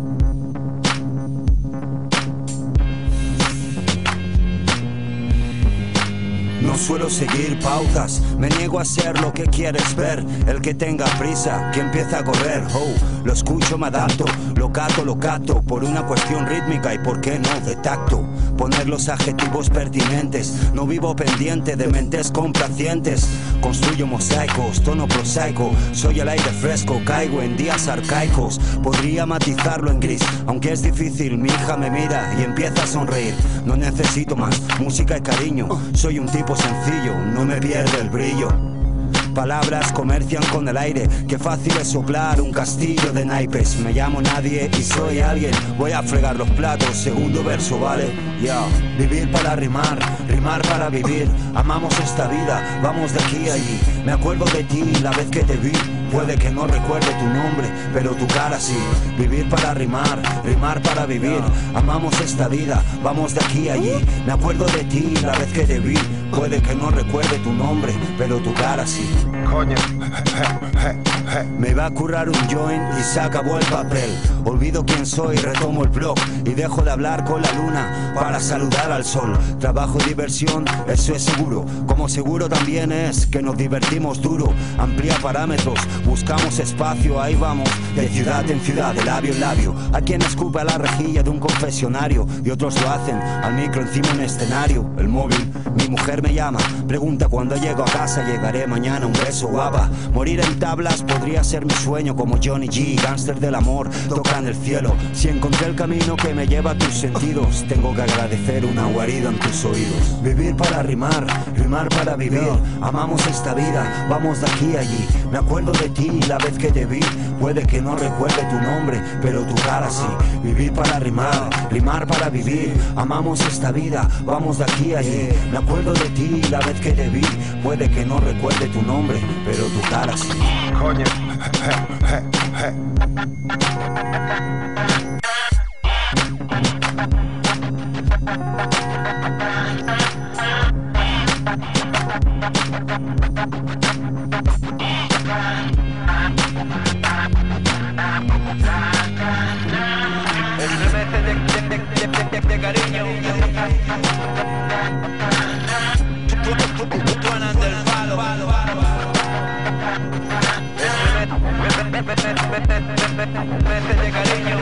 Speaker 18: No suelo seguir pautas, me niego a ser lo que quieres ver. El que tenga prisa, que empieza a correr. Lo escucho, me adapto, lo cato por una cuestión rítmica y por qué no de tacto. Poner los adjetivos pertinentes, no vivo pendiente de mentes complacientes. Construyo mosaicos, tono prosaico, soy el aire fresco, caigo en días arcaicos. Podría matizarlo en gris, aunque es difícil, mi hija me mira y empieza a sonreír. No necesito más música y cariño, soy un tipo sencillo, no me pierde el brillo. Palabras comercian con el aire, qué fácil es soplar un castillo de naipes. Me llamo nadie y soy alguien, voy a fregar los platos, segundo verso, ¿vale? Vivir para rimar, rimar para vivir. Amamos esta vida, vamos de aquí a allí. Me acuerdo de ti la vez que te vi. Puede que no recuerde tu nombre, pero tu cara sí. Vivir para rimar, rimar para vivir. Amamos esta vida, vamos de aquí a allí. Me acuerdo de ti la vez que te vi. Puede que no recuerde tu nombre, pero tu cara sí. Coño. Me va a currar un joint y se acabó el papel. Olvido quién soy, retomo el blog y dejo de hablar con la luna para saludar al sol. Trabajo y diversión, eso es seguro. Como seguro también es que nos divertimos duro. Amplía parámetros, buscamos espacio, ahí vamos. De ciudad en ciudad, de labio en labio. Hay quien escupe a la rejilla de un confesionario y otros lo hacen al micro encima en escenario. El móvil, mi mujer me llama, pregunta cuando llego a casa. Llegaré mañana, un beso guapa. Morir en tablas podría ser mi sueño, como Johnny G, gánster del amor, toca en el cielo. Si encontré el camino que me lleva a tus sentidos, tengo que agradecer una guarida en tus oídos. Vivir para rimar, rimar para vivir. Amamos esta vida, vamos de aquí a allí. Me acuerdo de ti la vez que te vi. Puede que no recuerde tu nombre, pero tu cara sí. Vivir para rimar, rimar para vivir. Amamos esta vida, vamos de aquí a allí. Me acuerdo de ti la vez que te vi. Puede que no recuerde tu nombre, pero tu cara sí. Coño.
Speaker 4: De cariño. Tuanan del palo. Meses de cariño.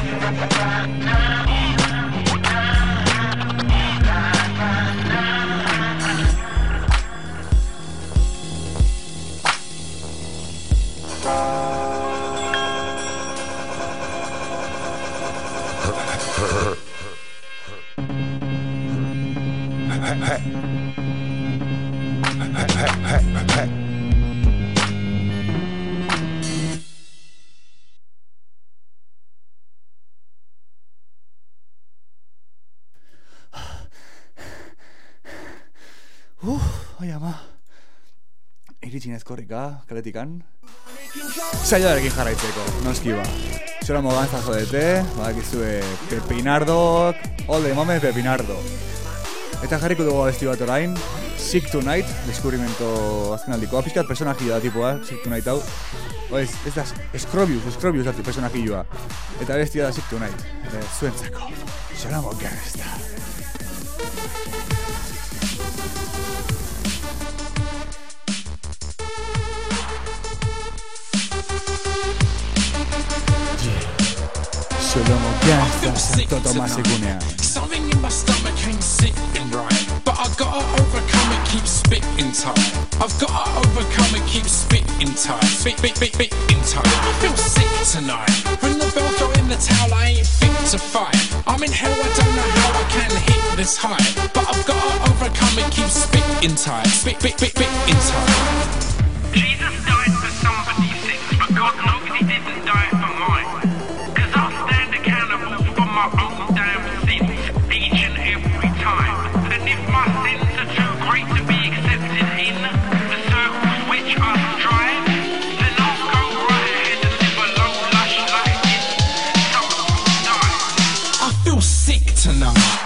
Speaker 1: Oi ama. Iritsi korrika, kaletikan. Saioarekin jarraitzeko, noski ba. Zora mogantza jodete, badakizue Pepinardok, all the moment Pepinardo. Eta jarriko dugu abesti bat orain, Sick Tonight, deskurrimento azkenaldikoa. Piskat personajioa tipoa, Sick Tonight hau. Ez da, Scrobius da personajioa. Eta abestia da Sick Tonight. Zuentzako, zora mogantza.
Speaker 19: Something in my stomach ain't sitting right, but I gotta overcome it, keep spitting tight. I've gotta overcome it, keep spitting tight. Spitting tight. I feel sick tonight. When the bells go in the towel, I ain't fit to fight. I'm in hell, I don't know how I can hit this high, but I've gotta overcome it, keep spitting tight. Spitting tight.
Speaker 15: Jesus died for somebody's sins, but God knows he didn't die for mine. My own damn sins, each and every time. And if my sins are too great to be accepted in the circles which I strive, then I'll go right ahead and live a low, lush life in some die.
Speaker 19: I feel sick tonight.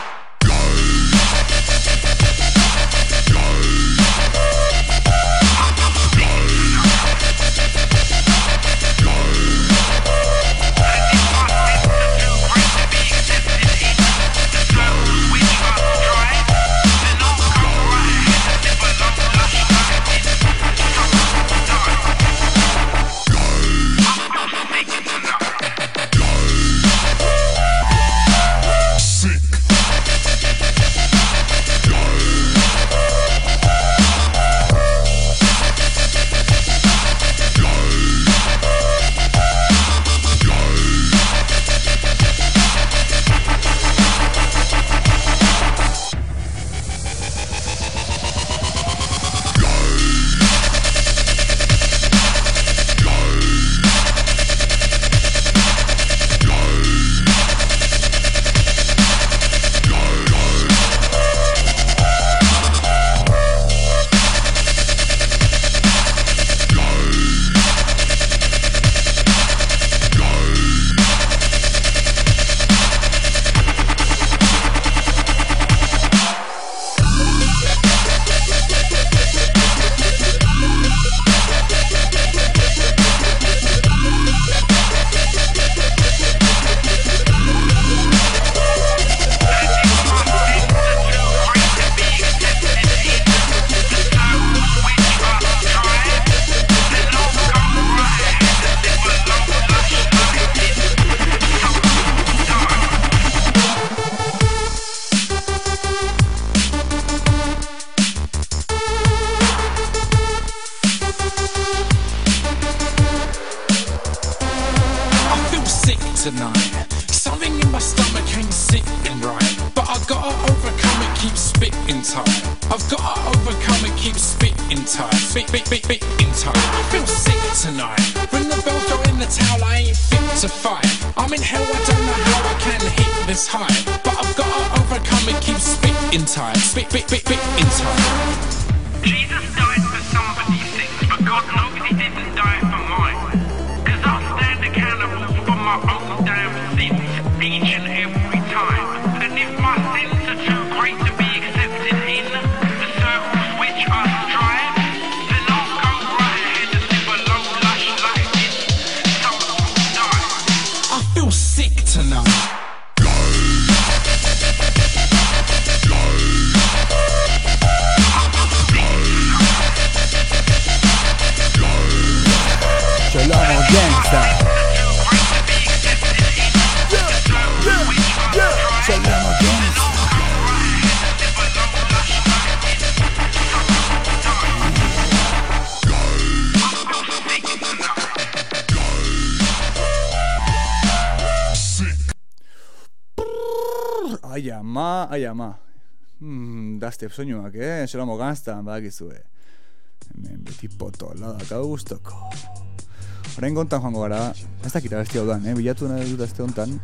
Speaker 1: Ai ama. Daztep soinuak, Selamo gaztan, badakizue. Hemen beti potola daka guztoko. Horain gontan joango gara, ez dakit abesti hau dan, bilatu nahi dut azte hontan.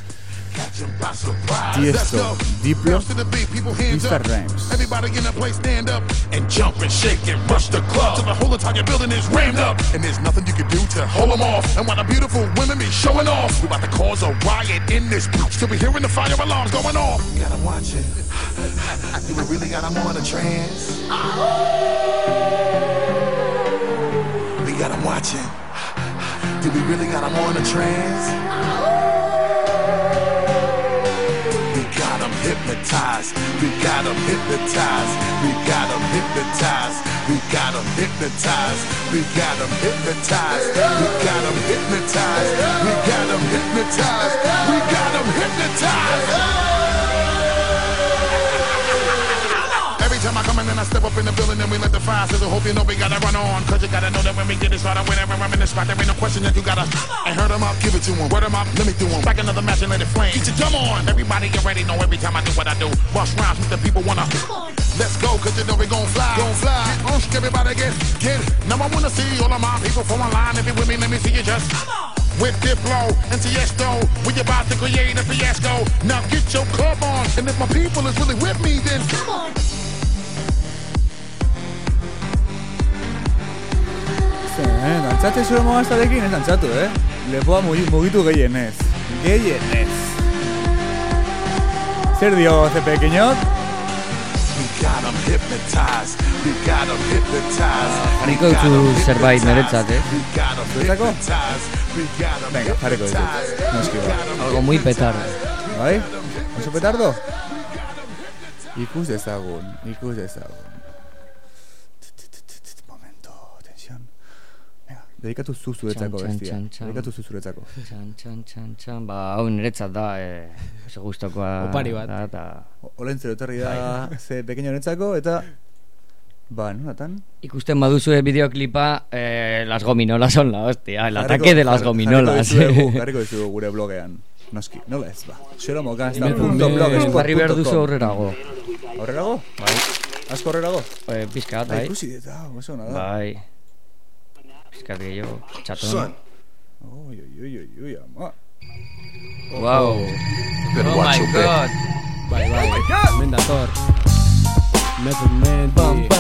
Speaker 1: Tiesto, Diplo, Mr. Rhymes.
Speaker 16: Everybody in the place stand up and jump and shake and rush the club till the whole entire building is rammed up. And there's nothing you can do to hold them off. And while the beautiful women be showing off, we about to cause a riot in this bitch till we hearing the fire alarms going off. We gotta watch it. Do we really got them on a trance? We got them watching. Do we really got them on a trance? Hypnotized, we got them hypnotized, we got them hypnotized, we got them hypnotized, we got them hypnotized, we got them hypnotized, we got them hypnotized, we got them hypnotized. Every time I come in and I step up in the building and we let the fire sizzle. Hope you know we gotta run on, cause you gotta know that when we get it started, whenever I'm in the spot, there ain't no question that you gotta. And hurt them up, give it to them, word them up, let me do them. Back another match and let it flame. Get your drum on, everybody get ready, know every time I do what I do. Bust rhymes with the people wanna. Let's go, cause you know we gon' fly. Get on, everybody get it. Now I wanna see all of my people from online. If you with me, let me see you just. With Diplo and Tiesto, we about to create a fiasco. Now get your club on, and if my people is really with me, then come on.
Speaker 1: Dantzate zure mogaztarekin ez dantzatu, Lepoa mugitu gehienez. Zer dio, ze pequeñot?
Speaker 14: Jarriko dutzu zerbait niretzat,
Speaker 1: Zuretzako? Venga, jarriko ditut. Noski ba.
Speaker 14: Algo muy petardo.
Speaker 1: Bai? Oso petardo? Ikus dezagun. Dedikatu zuretzako bestia. Dedikatu zuretzako.
Speaker 14: Ba, hau niretzat da, oso gustokoa.
Speaker 3: Opari bat.
Speaker 1: Olentzero etorri da ze pequeño niretzako, eta... Ba, nolatan?
Speaker 14: Ikusten baduzue bideoklipa, las gominolas son la hostia, el ataque de las gominolas.
Speaker 1: Jarriko dizugu gure blogean. Noski, nola ez, ba. Xeromogazta.blogspot.com
Speaker 14: Barri behar duzu aurrerago.
Speaker 1: Aurrerago? Bai. Asko aurrerago?
Speaker 14: Pizkat, bai.
Speaker 1: Ikusi deta, oso nada.
Speaker 14: Bai. Pizkat gehiago, txaton.
Speaker 1: Ui, ama.
Speaker 14: Wow.
Speaker 3: Oh my god. Bai. Mendator. Method Man,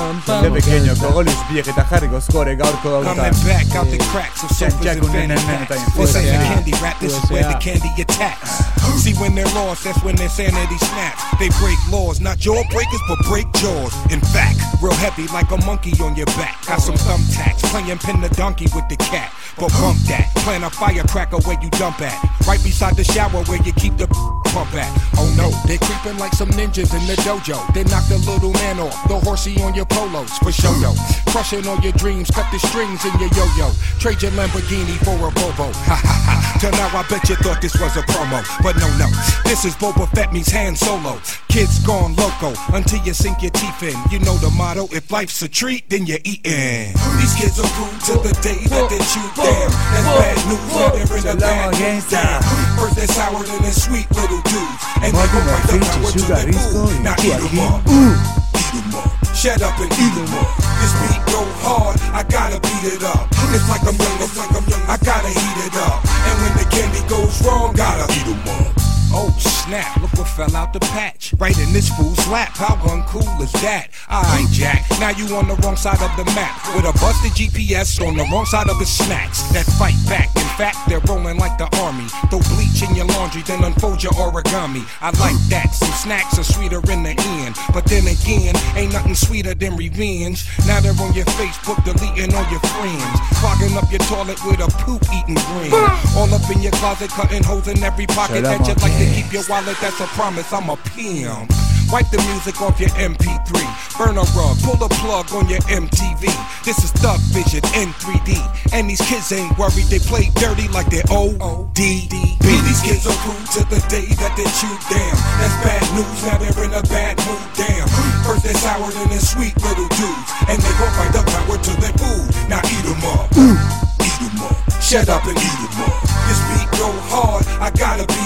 Speaker 1: de pequeño, Cogolus vieja eta jarriko skore gaurko gauta.
Speaker 16: Coming back out the cracks of sofas and fanny packs. This ain't a candy rap, this is where the candy attacks. See when they're lost, that's when their sanity snaps. They break laws, not jaw breakers, but break jaws. In fact, real heavy like a monkey on your back. Got some thumbtacks, playing pin the donkey with the cat. But bump that, plant a firecracker where you dump at. Right beside the shower where you keep the pump at. Oh no, they creeping like some ninjas in the dojo. They knock the little man off, the horsey on your polos, for show yo. Crushing all your dreams, cut the strings in your yo-yo. Trade your Lamborghini for a Volvo. Ha ha ha. Till now I bet you thought this was a promo. But no, this is Boba Fett meets Han Solo. Kids gone loco until you sink your teeth in. You know the motto, if life's a treat, then you're eating. These kids are rude till the day that they shoot down. That's bad news, now they're in a bad news down. First they're sour, then they're sweet little dudes. And they go right the power to the food. Now eat them up. Eat them up. Shut up and eat them up. This beat go hard, I gotta beat it up. It's like I'm young, I gotta heat it up. And when the candy goes wrong, gotta eat them up. Oh snap, look what fell out the patch. Right in this fool's lap, how uncool is that? Alright Jack, now you on the wrong side of the map. With a busted GPS on the wrong side of the snacks. That fight back, in fact they're rolling like the army. Throw bleach in your laundry, then unfold your origami. I like that, some snacks are sweeter in the end. But then again, ain't nothing sweeter than revenge. Now they're on your Facebook, deleting all your friends. Clogging up your toilet with a poop-eating grin. All up in your closet, cutting holes in every pocket that you like to keep your wallet, that's a promise, I'm a pimp. Wipe the music off your MP3. Burn a rug, pull the plug on your MTV. This is Thug Vision in 3D. And these kids ain't worried, they play dirty like they're ODB. These kids are cool till the day that they shoot down. That's bad news, now they're in a bad mood, damn. First they're sour, then they're sweet little dudes. And they gon' fight the power till they food. Now eat them up. Eat them up. Shut up and eat them up. This beat go hard, I gotta beat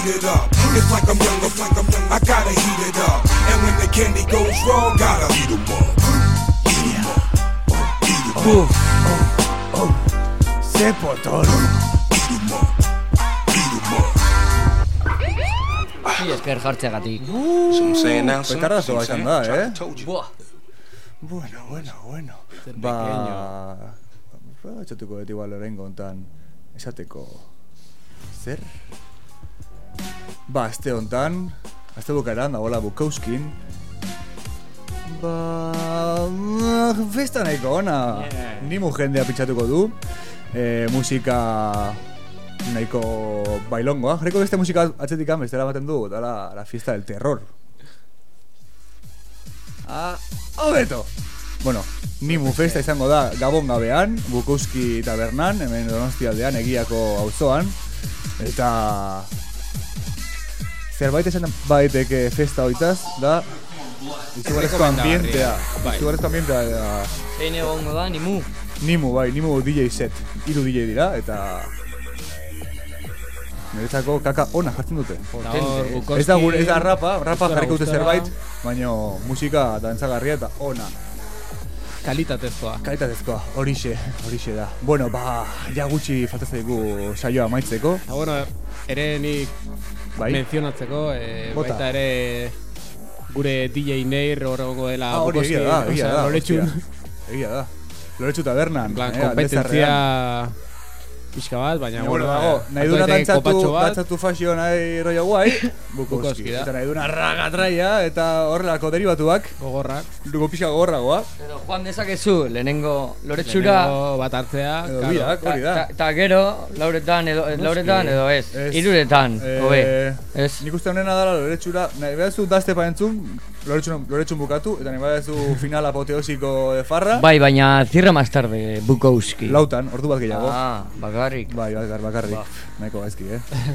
Speaker 12: heat it up. It's like I'm young, I gotta heat it up. And when the candy goes wrong, gotta eat 'em up. Eat 'em up. Eat 'em up.
Speaker 1: ¡Se potón!
Speaker 14: Y esker jartzeagatik.
Speaker 1: Petardazo bat izan da,
Speaker 14: Buah.
Speaker 1: Bueno. Etxatuko dut igual horrengo ontan esateko zer? Aste hontan, aste bukaeran, dagoela Bukowskin. Festa nahiko ona. Nimu jendea pitxatuko du. Musika nahiko bailongoa. Jarriko beste musika atzetikan bestera baten du, dala la fiesta del terror. Hobeto! Bueno, Nimu festa izango da Gabon gabean, Bukowski tabernan, hemen Donostialdean, Egiako auzoan. Eta zerbait esan baiteke festa hoitaz, da izugarrezko ambientea. Izugarrezko ambientea.
Speaker 14: Zein egongo da, Nimu?
Speaker 1: Nimu DJ set. 3 DJ dira, eta niretzako kaka ona jartzen dute. Ez da rapa jarriko dute zerbait, baina musika dantzagarria eta ona.
Speaker 3: Kalitatezkoa,
Speaker 1: horixe da. Bueno, ja gutxi faltazaigu saioa amaitzeko.
Speaker 3: Bueno, ere nik menzionatzeko, baita ere gure DJ Neir horrengo dela
Speaker 1: Bukowski. Egia da. Loretsu tabernan.
Speaker 3: Kompetentzia pixka bat, baina
Speaker 1: nahi duna dantzatu fasio nahi rollo guai, Bukowski. Eta nahi duna ragatraia eta horrelako derivatuak.
Speaker 3: Gogorrak.
Speaker 1: Dugu pixka gogorragoa.
Speaker 14: Pero Juan dezakezu, lehenengo Loretsura
Speaker 3: bat hartzea.
Speaker 1: Hori da.
Speaker 14: Eta gero, lauretan edo ez. Iruretan, hobe.
Speaker 1: Nik uste honena dara Loretsura, nahi behazu daztepa entzun, Loretsun bukatu, eta nahi behazu final apoteosiko de farra.
Speaker 14: Bai, baina zirra más tarde, Bukowski.
Speaker 1: Lautan, ordu bat gehiago.
Speaker 14: Bakarrik.
Speaker 1: Bai, bakarrik. Nahiko gaizki,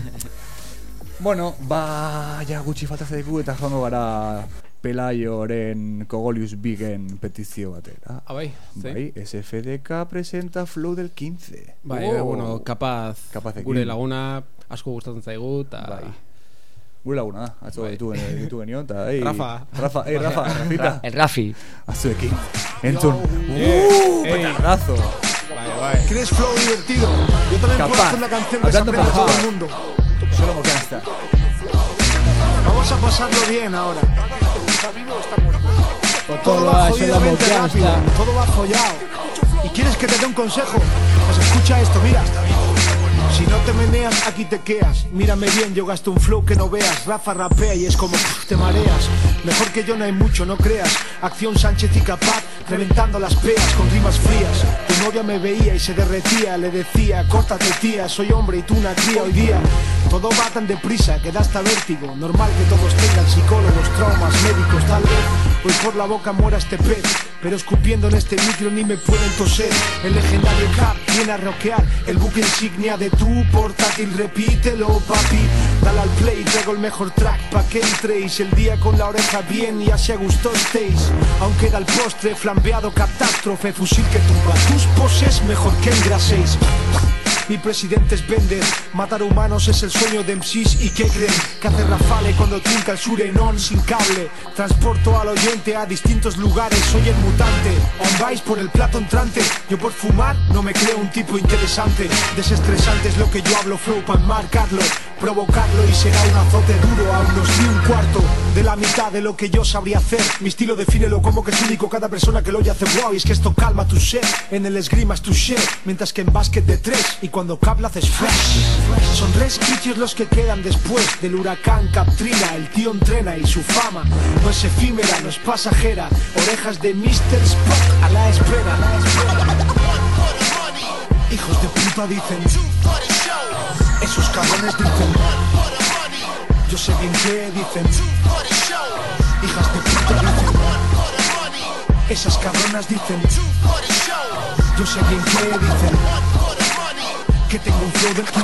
Speaker 1: Bueno, ja gutxi falta zaigu eta joango gara Pelaioren Kogolius Bigen petizio batera.
Speaker 3: Bai,
Speaker 1: bai, SFDK presenta Flow del 15.
Speaker 3: Bai, bueno, kapaz gure laguna asko gustatzen zaigu eta
Speaker 1: gure laguna da, atzo ditu genion eta
Speaker 14: Rafa, el Rafi
Speaker 1: azuekin, entzun petardazo.
Speaker 7: Bai. ¿Quieres flow divertido? Yo también puedo hacer una canción que se aprende a todo el mundo.
Speaker 1: Solo me queda estar.
Speaker 7: Vamos a pasarlo bien ahora.
Speaker 3: Todo va jodidamente rápido,
Speaker 7: todo va follado. ¿Y quieres que te dé un consejo? Pues escucha esto, mira. Si no te meneas, aquí te quedas. Mírame bien, yo gasto un flow que no veas. Rafa rapea y es como te mareas. Mejor que yo no hay mucho, no creas. Acción Sánchez y Capaz, reventando las peas con rimas frías. Tu novia me veía y se derretía. Le decía, córtate tía, soy hombre y tú una cría. Hoy día todo va tan deprisa que da hasta vértigo. Normal que todos tengan psicólogos, traumas, médicos. Tal vez hoy por la boca muera este pez, pero escupiendo en este micro ni me pueden toser. El legendario Cap viene a rockear el buque insignia de tu portátil. Repítelo, papi, dale al play, traigo el mejor track pa' que entréis el día con la oreja bien y así a gusto estéis. Aunque da el postre, flambeado catástrofe, fusil que tumba tus poses mejor que engraséis. Mi presidente es vender, matar humanos es el sueño de MCs. ¿Y qué creen? Que hace Rafale cuando trinca el Surenon sin cable. Transporto al oyente a distintos lugares, soy el mutante. ¿Aún vais por el plato entrante? Yo por fumar no me creo un tipo interesante. Desestresante es lo que yo hablo, flow para enmarcarlo, provocarlo y será un azote duro a unos ni un cuarto de la mitad de lo que yo sabría hacer. Mi estilo defínelo como que es único, cada persona que lo oye hace wow. Y es que esto calma tu sed, en el esgrima es tu shit, mientras que en básquet de 3 y cuando cabla haces fresh. Son resquicios los que quedan después del huracán Katrina. El tío entrena y su fama no es efímera, no es pasajera. Orejas de Mr. Spock a la espera. Hijos de puta dicen, esos cabrones dicen, yo sé bien qué dicen. Hijas de puta dicen, esas cabronas dicen, yo sé bien qué dicen, que tengo un flow del 15.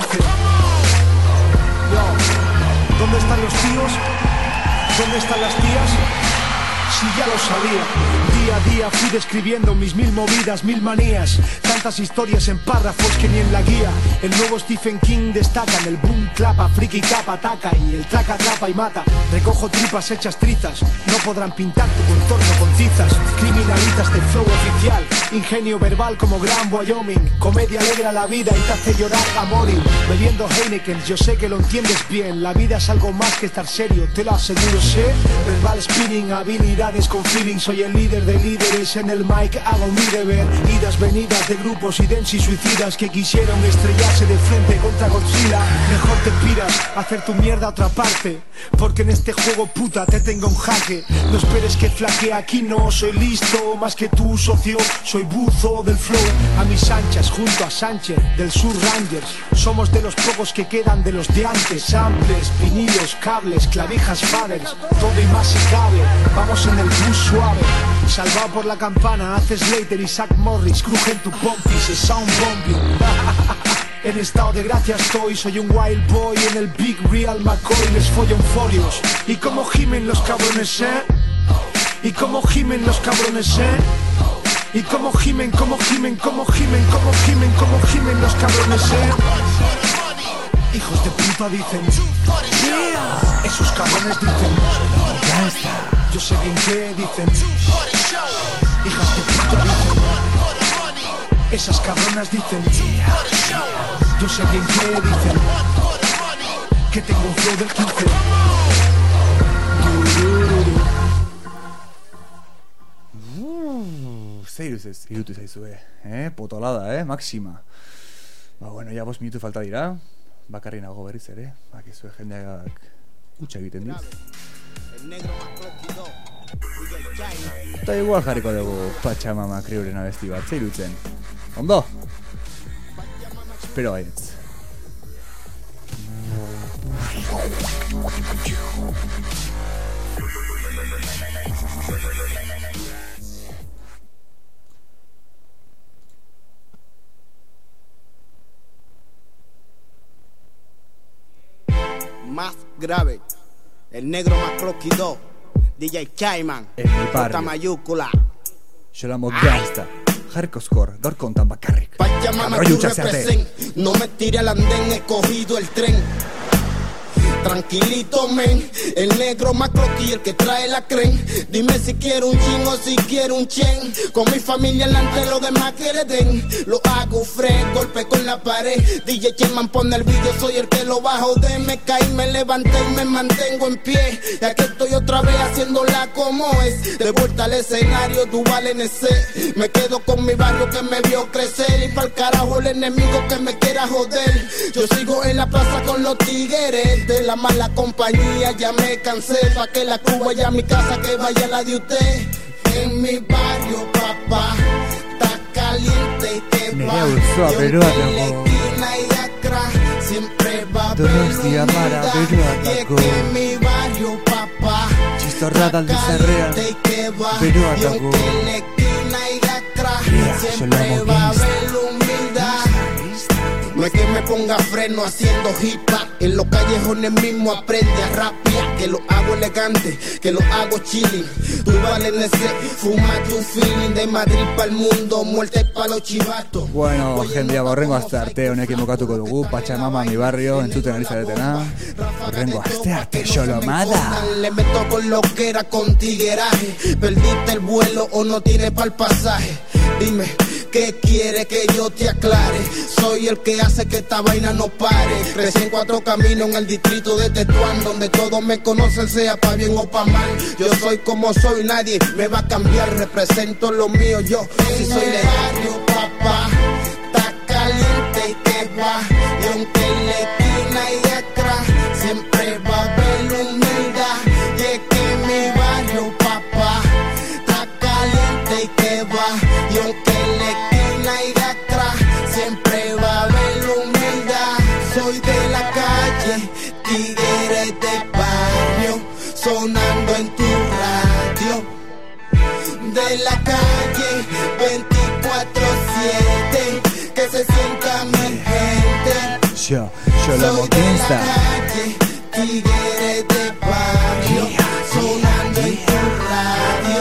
Speaker 7: Yo, ¿dónde están los tíos? ¿Dónde están las tías?
Speaker 20: si ya lo sabía. Día a día fui describiendo mis 1000 movidas, 1000 manías. Tantas historias en párrafos que ni en la guía. El nuevo Stephen King destaca en el boom clapa, friki capa, ataca y el traca atrapa y mata. Recojo tripas hechas trizas, no podrán pintar tu contorno con tizas. Criminalitas de flow oficial, ingenio verbal como Gran Wyoming. Comedia alegra la vida y te hace llorar a morir. Bebiendo Heineken, yo sé que lo entiendes bien. La vida es algo más que estar serio, te lo aseguro, sé. Verbal spinning, habilidades con feeling. Soy el líder de líderes en el mic, hago mi deber. Idas, venidas de grupos y y suicidas que quisieron estrellarse de frente contra Godzilla. Mejor te piras a hacer tu mierda a otra parte, porque en este juego puta te tengo en jaque. No esperes que flaquee, aquí no soy listo más que tú, socio. Soy buzo del flow a mis anchas junto a Sánchez del Sur Rangers. Somos de los pocos que quedan de los de antes. Samples, vinilos, cables, clavijas, faders, todo y más si cabe. Vamos en el bus suave, salvado por la campana. Haces Slater y Zach Morris, crujen tu pompis, es sound bombing. En estado de gracia estoy, soy un wild boy en el Big Real McCoy. Les follo en folios. ¿Y cómo gimen los cabrones, ¿Y cómo gimen los cabrones, ¿Y cómo gimen, cómo gimen, cómo gimen, cómo gimen, cómo gimen los cabrones, Hijos de puta dicen, esos cabrones dicen, yo sé bien qué dicen, hijas de puta dicen, esas cabronas dicen, yo sé bien qué dicen, que tengo un flow del 15.
Speaker 1: Zeiruz irutu zaizue, potolada, máxima. Ba, bueno, ya 5 minutu falta dira. Bakarri nago berriz ere, bakizue jendeak kutsa egiten dit. Eta igual jarriko dugu Pachamama Crewren abesti bat, zeirutzen. Ondo? Espero baietz.
Speaker 21: Más grave, el negro más croquido, DJ Chaiman, J mayúscula.
Speaker 1: Yo la amo gangsta, hardcore, gaur kontan bakarrik.
Speaker 21: Pachamama you represent, no me tire al andén, he cogido el tren. Tranquilito, men, el negro más croqui, el que trae la creen. Dime si quiero un chin o si quiero un chen. Con mi familia delante, lo demás que le den. Lo hago fresh, golpe con la pared. DJ Chenman pone el vídeo, soy el que lo bajo de. Me caí, me levanté y me mantengo en pie. Y aquí estoy otra vez haciéndola como es. De vuelta al escenario, Duval NC. Me quedo con mi barrio que me vio crecer. Y pa'l carajo el enemigo que me quiera joder. Yo sigo en la plaza con los tigres de la mala compañía, ya me cansé. Pa' que la Cuba vaya a mi casa, que vaya la de usted. En mi barrio, papá, está caliente y te va. Yo en la esquina y acá siempre va a haber humildad. Y es que en mi barrio, papá, está caliente y te va. Yo en la esquina y acá siempre va a haber humildad. No es que me ponga freno haciendo hip hop. En los callejones mismo aprende a rapear. Que lo hago elegante, que lo hago chilling. Tú vales ese, fumate un feeling. De Madrid pa'l mundo, muerte pa' los chivatos.
Speaker 1: Bueno, jendea, horrengo aste arte honekin bukatuko dugu. Pachamama mi barrio, entzuten ari zaretena. Horrengo aste arte, xolomada.
Speaker 21: Le meto con lo que era con tigueraje. Perdiste el vuelo o no tienes pa'l pasaje. Dime, ¿qué quiere que yo te aclare? Soy el que hace que esta vaina no pare. Crecí en 4 caminos en el distrito de Tetuán, donde todos me conocen, sea pa' bien o pa' mal. Yo soy como soy, nadie me va a cambiar. Represento lo mío, yo si soy legal. Papá, está caliente y te va. Y aunque en la esquina y atrás siempre va a haber humildad. Y es que mi barrio, papá, está caliente y te va. Y aunque en la esquina y atrás siempre va a haber humildad. Soy de la calle, tigre de barrio, sonando en tu radio. De la calle, 24/7, que se sienta mi gente.
Speaker 1: Yo la amo gangsta.
Speaker 21: Tigre de barrio, sonando en tu radio.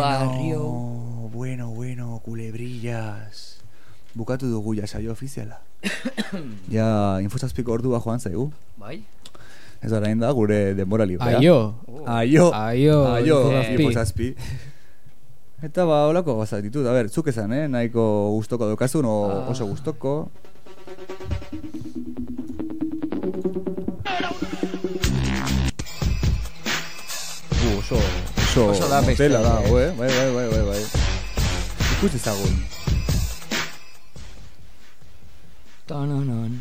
Speaker 14: barrio.
Speaker 1: Bueno, culebrillas. Bukatu dugu ja saio ofiziala. Ja, infosazpiko ordua joan zaigu.
Speaker 14: Bai?
Speaker 1: Ez orain da gure denbora librea.
Speaker 3: Aio,
Speaker 1: infosazpi. Eta holako gozak ditut, a ber, zuk esan, nahiko gustoko daukazun, oso gustoko. Oso
Speaker 14: da
Speaker 1: motela da, bai. Ikus ezagun.
Speaker 14: Tananan.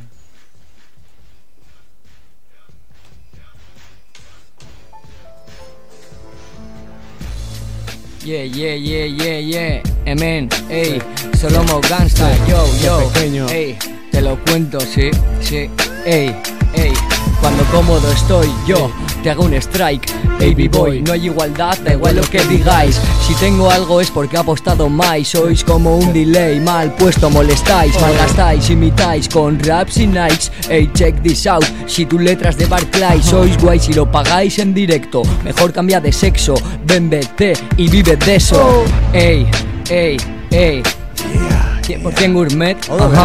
Speaker 14: Yeah, Emen, ey, Solomo Gangsta, yo, ey, te lo cuento, sí, ey, cuando cómodo estoy, yo te hago un strike, baby boy, no hay igualdad, da igual lo que digáis, si tengo algo es porque ha apostado más, sois como un delay, mal puesto molestáis, malgastáis, imitáis con raps y Nikes, ey, check this out, si tu letras de Barclay, sois guay si lo pagáis en directo, mejor cambia de sexo, ven, vete y vive de eso, ey, 100% gourmet.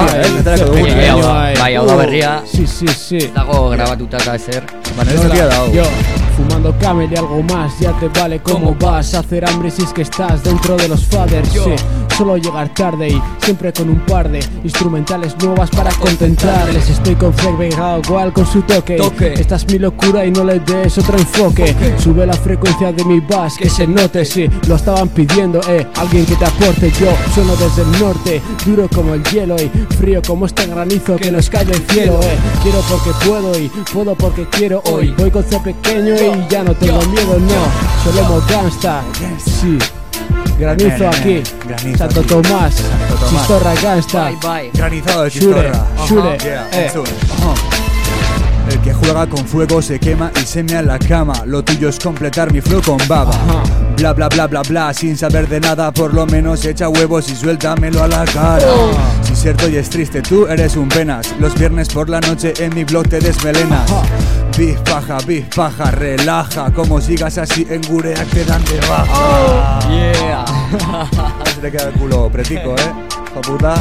Speaker 14: Bai, hau da berria.
Speaker 3: Sí.
Speaker 14: Dago grabatuta eta ezer.
Speaker 3: Yo, fumando camel y algo más, ya te vale cómo vas a hacer hambre si es que estás dentro de los faders. Sí, solo llegar tarde y siempre con un par de instrumentales nuevas para contentarles. Estoy con Fleck Beigao, igual con su toque. Esta es mi locura y no le des otro enfoque. Sube la frecuencia de mi bass, que se note, sí, lo estaban pidiendo, alguien que te aporte. Yo sueno desde el norte, duro como el hielo y frío como este granizo que nos cae del cielo, Quiero porque puedo y puedo porque quiero hoy. Voy con C pequeño y ya no tengo miedo, no. Solomo Gangsta, sí. Granizo aquí, Santo Tomás, Chistorra Gangsta.
Speaker 1: Granizado de Chistorra.
Speaker 3: Shure.
Speaker 1: El que juega con fuego se quema y se mea en la cama. Lo tuyo es completar mi flow con baba. Bla bla bla bla bla, sin saber de nada. Por lo menos echa huevos y suéltamelo a la cara. Si cierto y es triste, tú eres un penas. Los viernes por la noche en mi blog te desmelenas. Bif paja, relaja. Como sigas así en Gureak te dan de baja. Se te queda el culo pretico, hijo puta.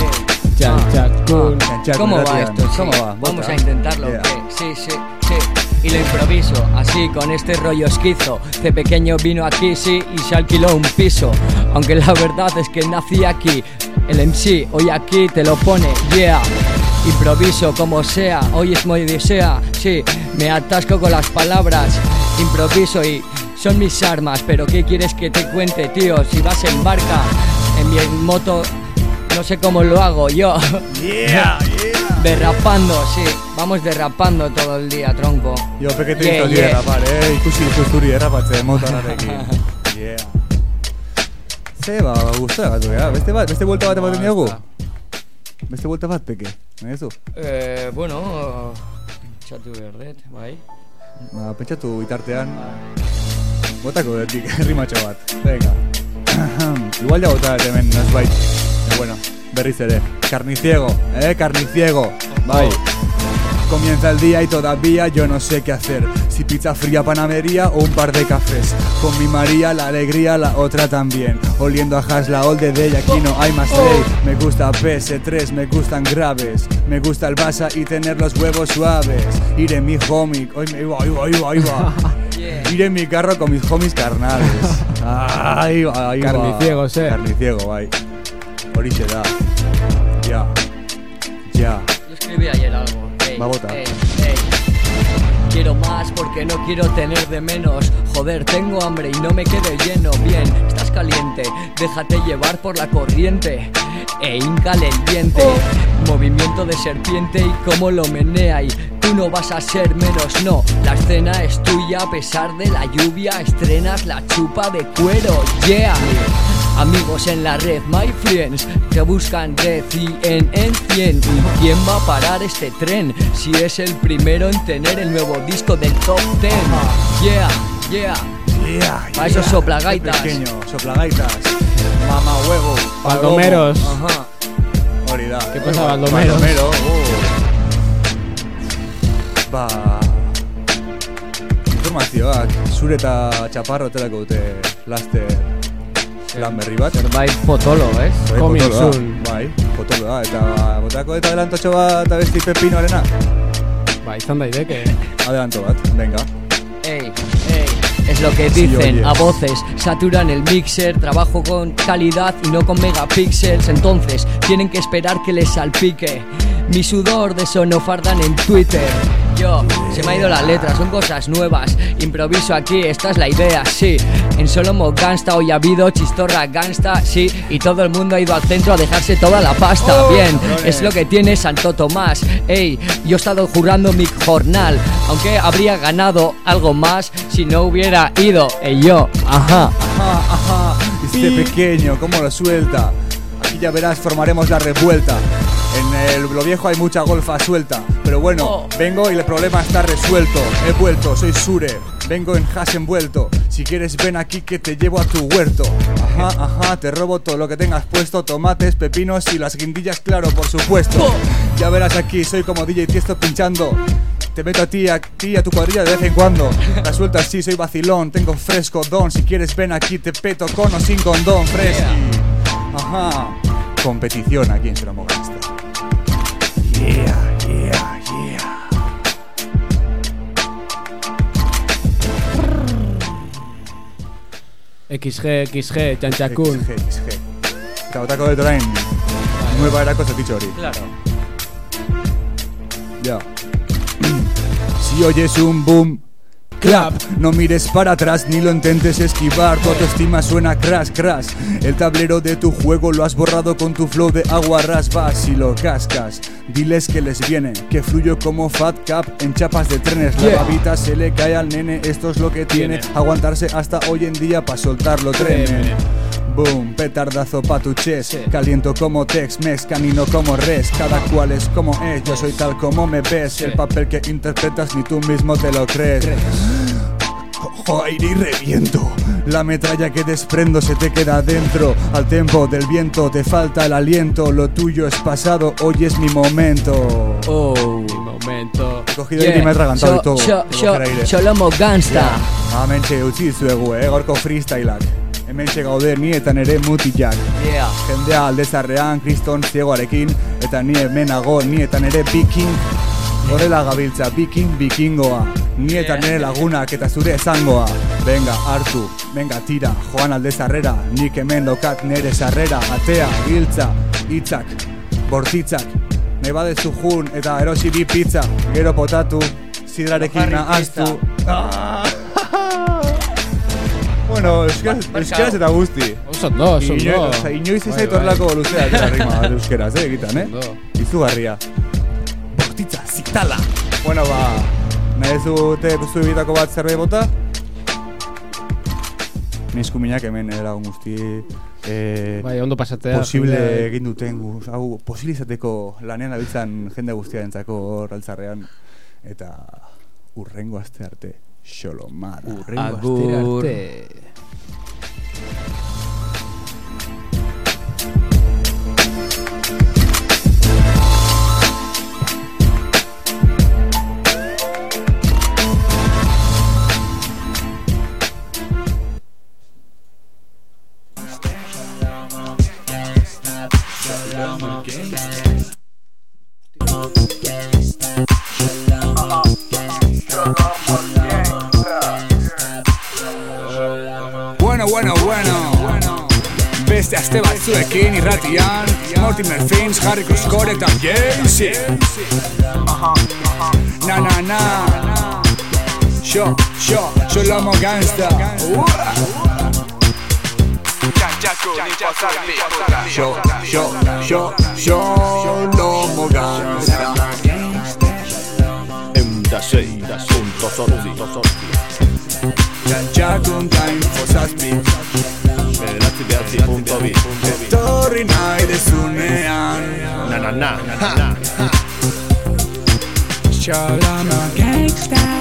Speaker 14: ¿Cómo va esto? ¿Cómo va? Vamos a intentarlo. Sí. Y lo improviso, así con este rollo esquizo. C pequeño vino aquí, sí, y se alquiló un piso. Aunque la verdad es que nací aquí. El MC hoy aquí te lo pone, Improviso como sea, hoy es muy odisea. Sí, me atasco con las palabras. Improviso y son mis armas. Pero ¿qué quieres que te cuente, tío? Si vas en barca, en mi moto, no sé cómo lo hago yo. Derrapando, sí, vamos derrapando todo el día, tronco.
Speaker 1: Yo pequeño estoy derrapar, ikusi dituzuri derrapatzen motorarekin. Zeba, gusta beste vuelta bat ematen diogu. Beste vuelta bat peke, nahizu?
Speaker 14: Bueno, pentsatu berdet, bai.
Speaker 1: Pentsatu bitartean. Botako detik, rimatxo bat. Venga. Igual ya bota hemen nazbait. Bueno, berriz ere. Carniciego, carniciego. Bye. Comienza el día y todavía yo no sé qué hacer. Si pizza fría, panadería o un par de cafés. Con mi María la alegría, la otra también. Oliendo a hash, la old de ella, aquí no hay más ley. Me gusta PS3, me gustan graves. Me gusta el Barça y tener los huevos suaves. Iré mi homie, ahí va. Iré en mi carro con mis homies carnales. Ahí va.
Speaker 3: Carniciego,
Speaker 1: Carniciego, bye. Horixe da. Ya.
Speaker 14: Yo escribí ayer algo.
Speaker 1: Va a votar.
Speaker 14: Quiero más porque no quiero tener de menos. Joder, tengo hambre y no me quedo lleno. Bien, estás caliente, déjate llevar por la corriente. Híncale el diente. Movimiento de serpiente y cómo lo menea. Y tú no vas a ser menos, no. La escena es tuya a pesar de la lluvia. Estrenas la chupa de cuero, Amigos en la red, my friends, te buscan de 100 en 100. ¿Y quién va a parar este tren? Si es el primero en tener el nuevo disco del top 10. Pa' esos soplagaitas.
Speaker 1: Pequeño, soplagaitas. Mamá huevo.
Speaker 3: Baldomeros.
Speaker 1: Ajá. Horidad.
Speaker 3: ¿Qué pasa, Baldomeros?
Speaker 1: Informazioak, zure eta txaparro telako dute laster. Lan berri bat.
Speaker 3: Zerbait potolo, ez? Coming soon.
Speaker 1: Bai, potolo da. Eta botako eta adelantotxo bat abesti Pepinoarena.
Speaker 3: Ba, izan daiteke.
Speaker 1: Adelanto bat, venga.
Speaker 14: Ey, es lo que dicen a voces, saturan el mixer, trabajo con calidad y no con megapíxeles, entonces tienen que esperar que les salpique. Mi sudor de eso no fardan en Twitter. Yo, se me ha ido la letra, son cosas nuevas. Improviso aquí, esta es la idea, sí. En Solomo Gangsta hoy ha habido chistorra gangsta, sí. Y todo el mundo ha ido al centro a dejarse toda la pasta. Bien, es lo que tiene Santo Tomás. Ey, yo he estado jurando mi jornal, aunque habría ganado algo más si no hubiera ido. Ey, yo, ajá.
Speaker 1: Este pequeño, cómo lo suelta. Aquí ya verás, formaremos la revuelta. En lo viejo hay mucha golfa suelta. Pero bueno, vengo y el problema está resuelto. He vuelto, soy Sure, vengo en hash envuelto. Si quieres ven aquí que te llevo a tu huerto. Ajá, te robo todo lo que tengas puesto. Tomates, pepinos y las guindillas, claro, por supuesto. Ya verás aquí, soy como DJ Tiesto pinchando. Te meto a ti, a tu cuadrilla de vez en cuando. La suelto así, soy vacilón, tengo fresco don. Si quieres ven aquí, te peto con o sin condón, fresqui. Ajá, competición aquí en Solomo Gangsta. Yeah.
Speaker 3: XG, txantxakun.
Speaker 1: XG. Eta botako dut orain, nueva erako zatitxo hori.
Speaker 14: Claro.
Speaker 1: Ya. Si oyes un boom clap, no mires para atrás ni lo intentes esquivar. Tu autoestima suena crash. El tablero de tu juego lo has borrado con tu flow de agua raspa. Si lo cascas, diles que les viene, que fluyo como Fat Cap en chapas de trenes. La babita se le cae al nene, esto es lo que tiene. Aguantarse hasta hoy en día pa' soltarlo treme. Boom, petardazo pa' tu chest. Caliento como Tex-Mex, canino como res. Cada cual es como es, yo soy tal como me ves. El papel que interpretas ni tú mismo te lo crees. Cojo aire y reviento. La metralla que desprendo se te queda dentro. Al tempo del viento te falta el aliento. Lo tuyo es pasado, hoy es mi momento.
Speaker 3: Mi momento.
Speaker 1: He cogido y me he atragantado y todo.
Speaker 14: Solomo Gangsta.
Speaker 1: Hementxe utzi zuegu, gorko freestyleak. Hementxe gaude ni eta nere mutilak. Jendea aldezarrean, kriston ziegoarekin. Eta ni hemenago, ni eta nere biking. Horrela gabiltza, bikingoa. Ni eta nere lagunak eta zure esangoa. Venga, hartu, venga, tira, joan aldezarrera. Nik hemen dokat nere sarrera. Atea, giltza, hitzak, bortitzak. Nahi badezu jun eta erosi bi pizza. Gero potatu, zidrarekin nahaztu. Bueno, euskeraz eta guzti.
Speaker 3: Oso.
Speaker 1: Inoiz ez aitorlako luzea eta rima euskeraz, egitan, Izugarria. Bortitza, zitala. Bueno, nahi ez dute zuebitako bat zerbait bota? Nesku minak hemen lagun guzti.
Speaker 3: Bai, ondo pasatea.
Speaker 1: Posible egin duten, hau posibilizateko lanean abiltzan jende guztiarentzako hor altzarrean. Eta urrengo aste arte. Xolomara.
Speaker 3: Agur.
Speaker 1: Bueno. Beste aste batzuekin irratian Mortimer Fins, Harry Cruzcore eta Jay-Z. Na Solomo Gangsta. Solomo Gangsta. Txantxakun time for zazpi. Bederatzi.bi. Etorri nahi dezunean. Na. Solomo Gangsta.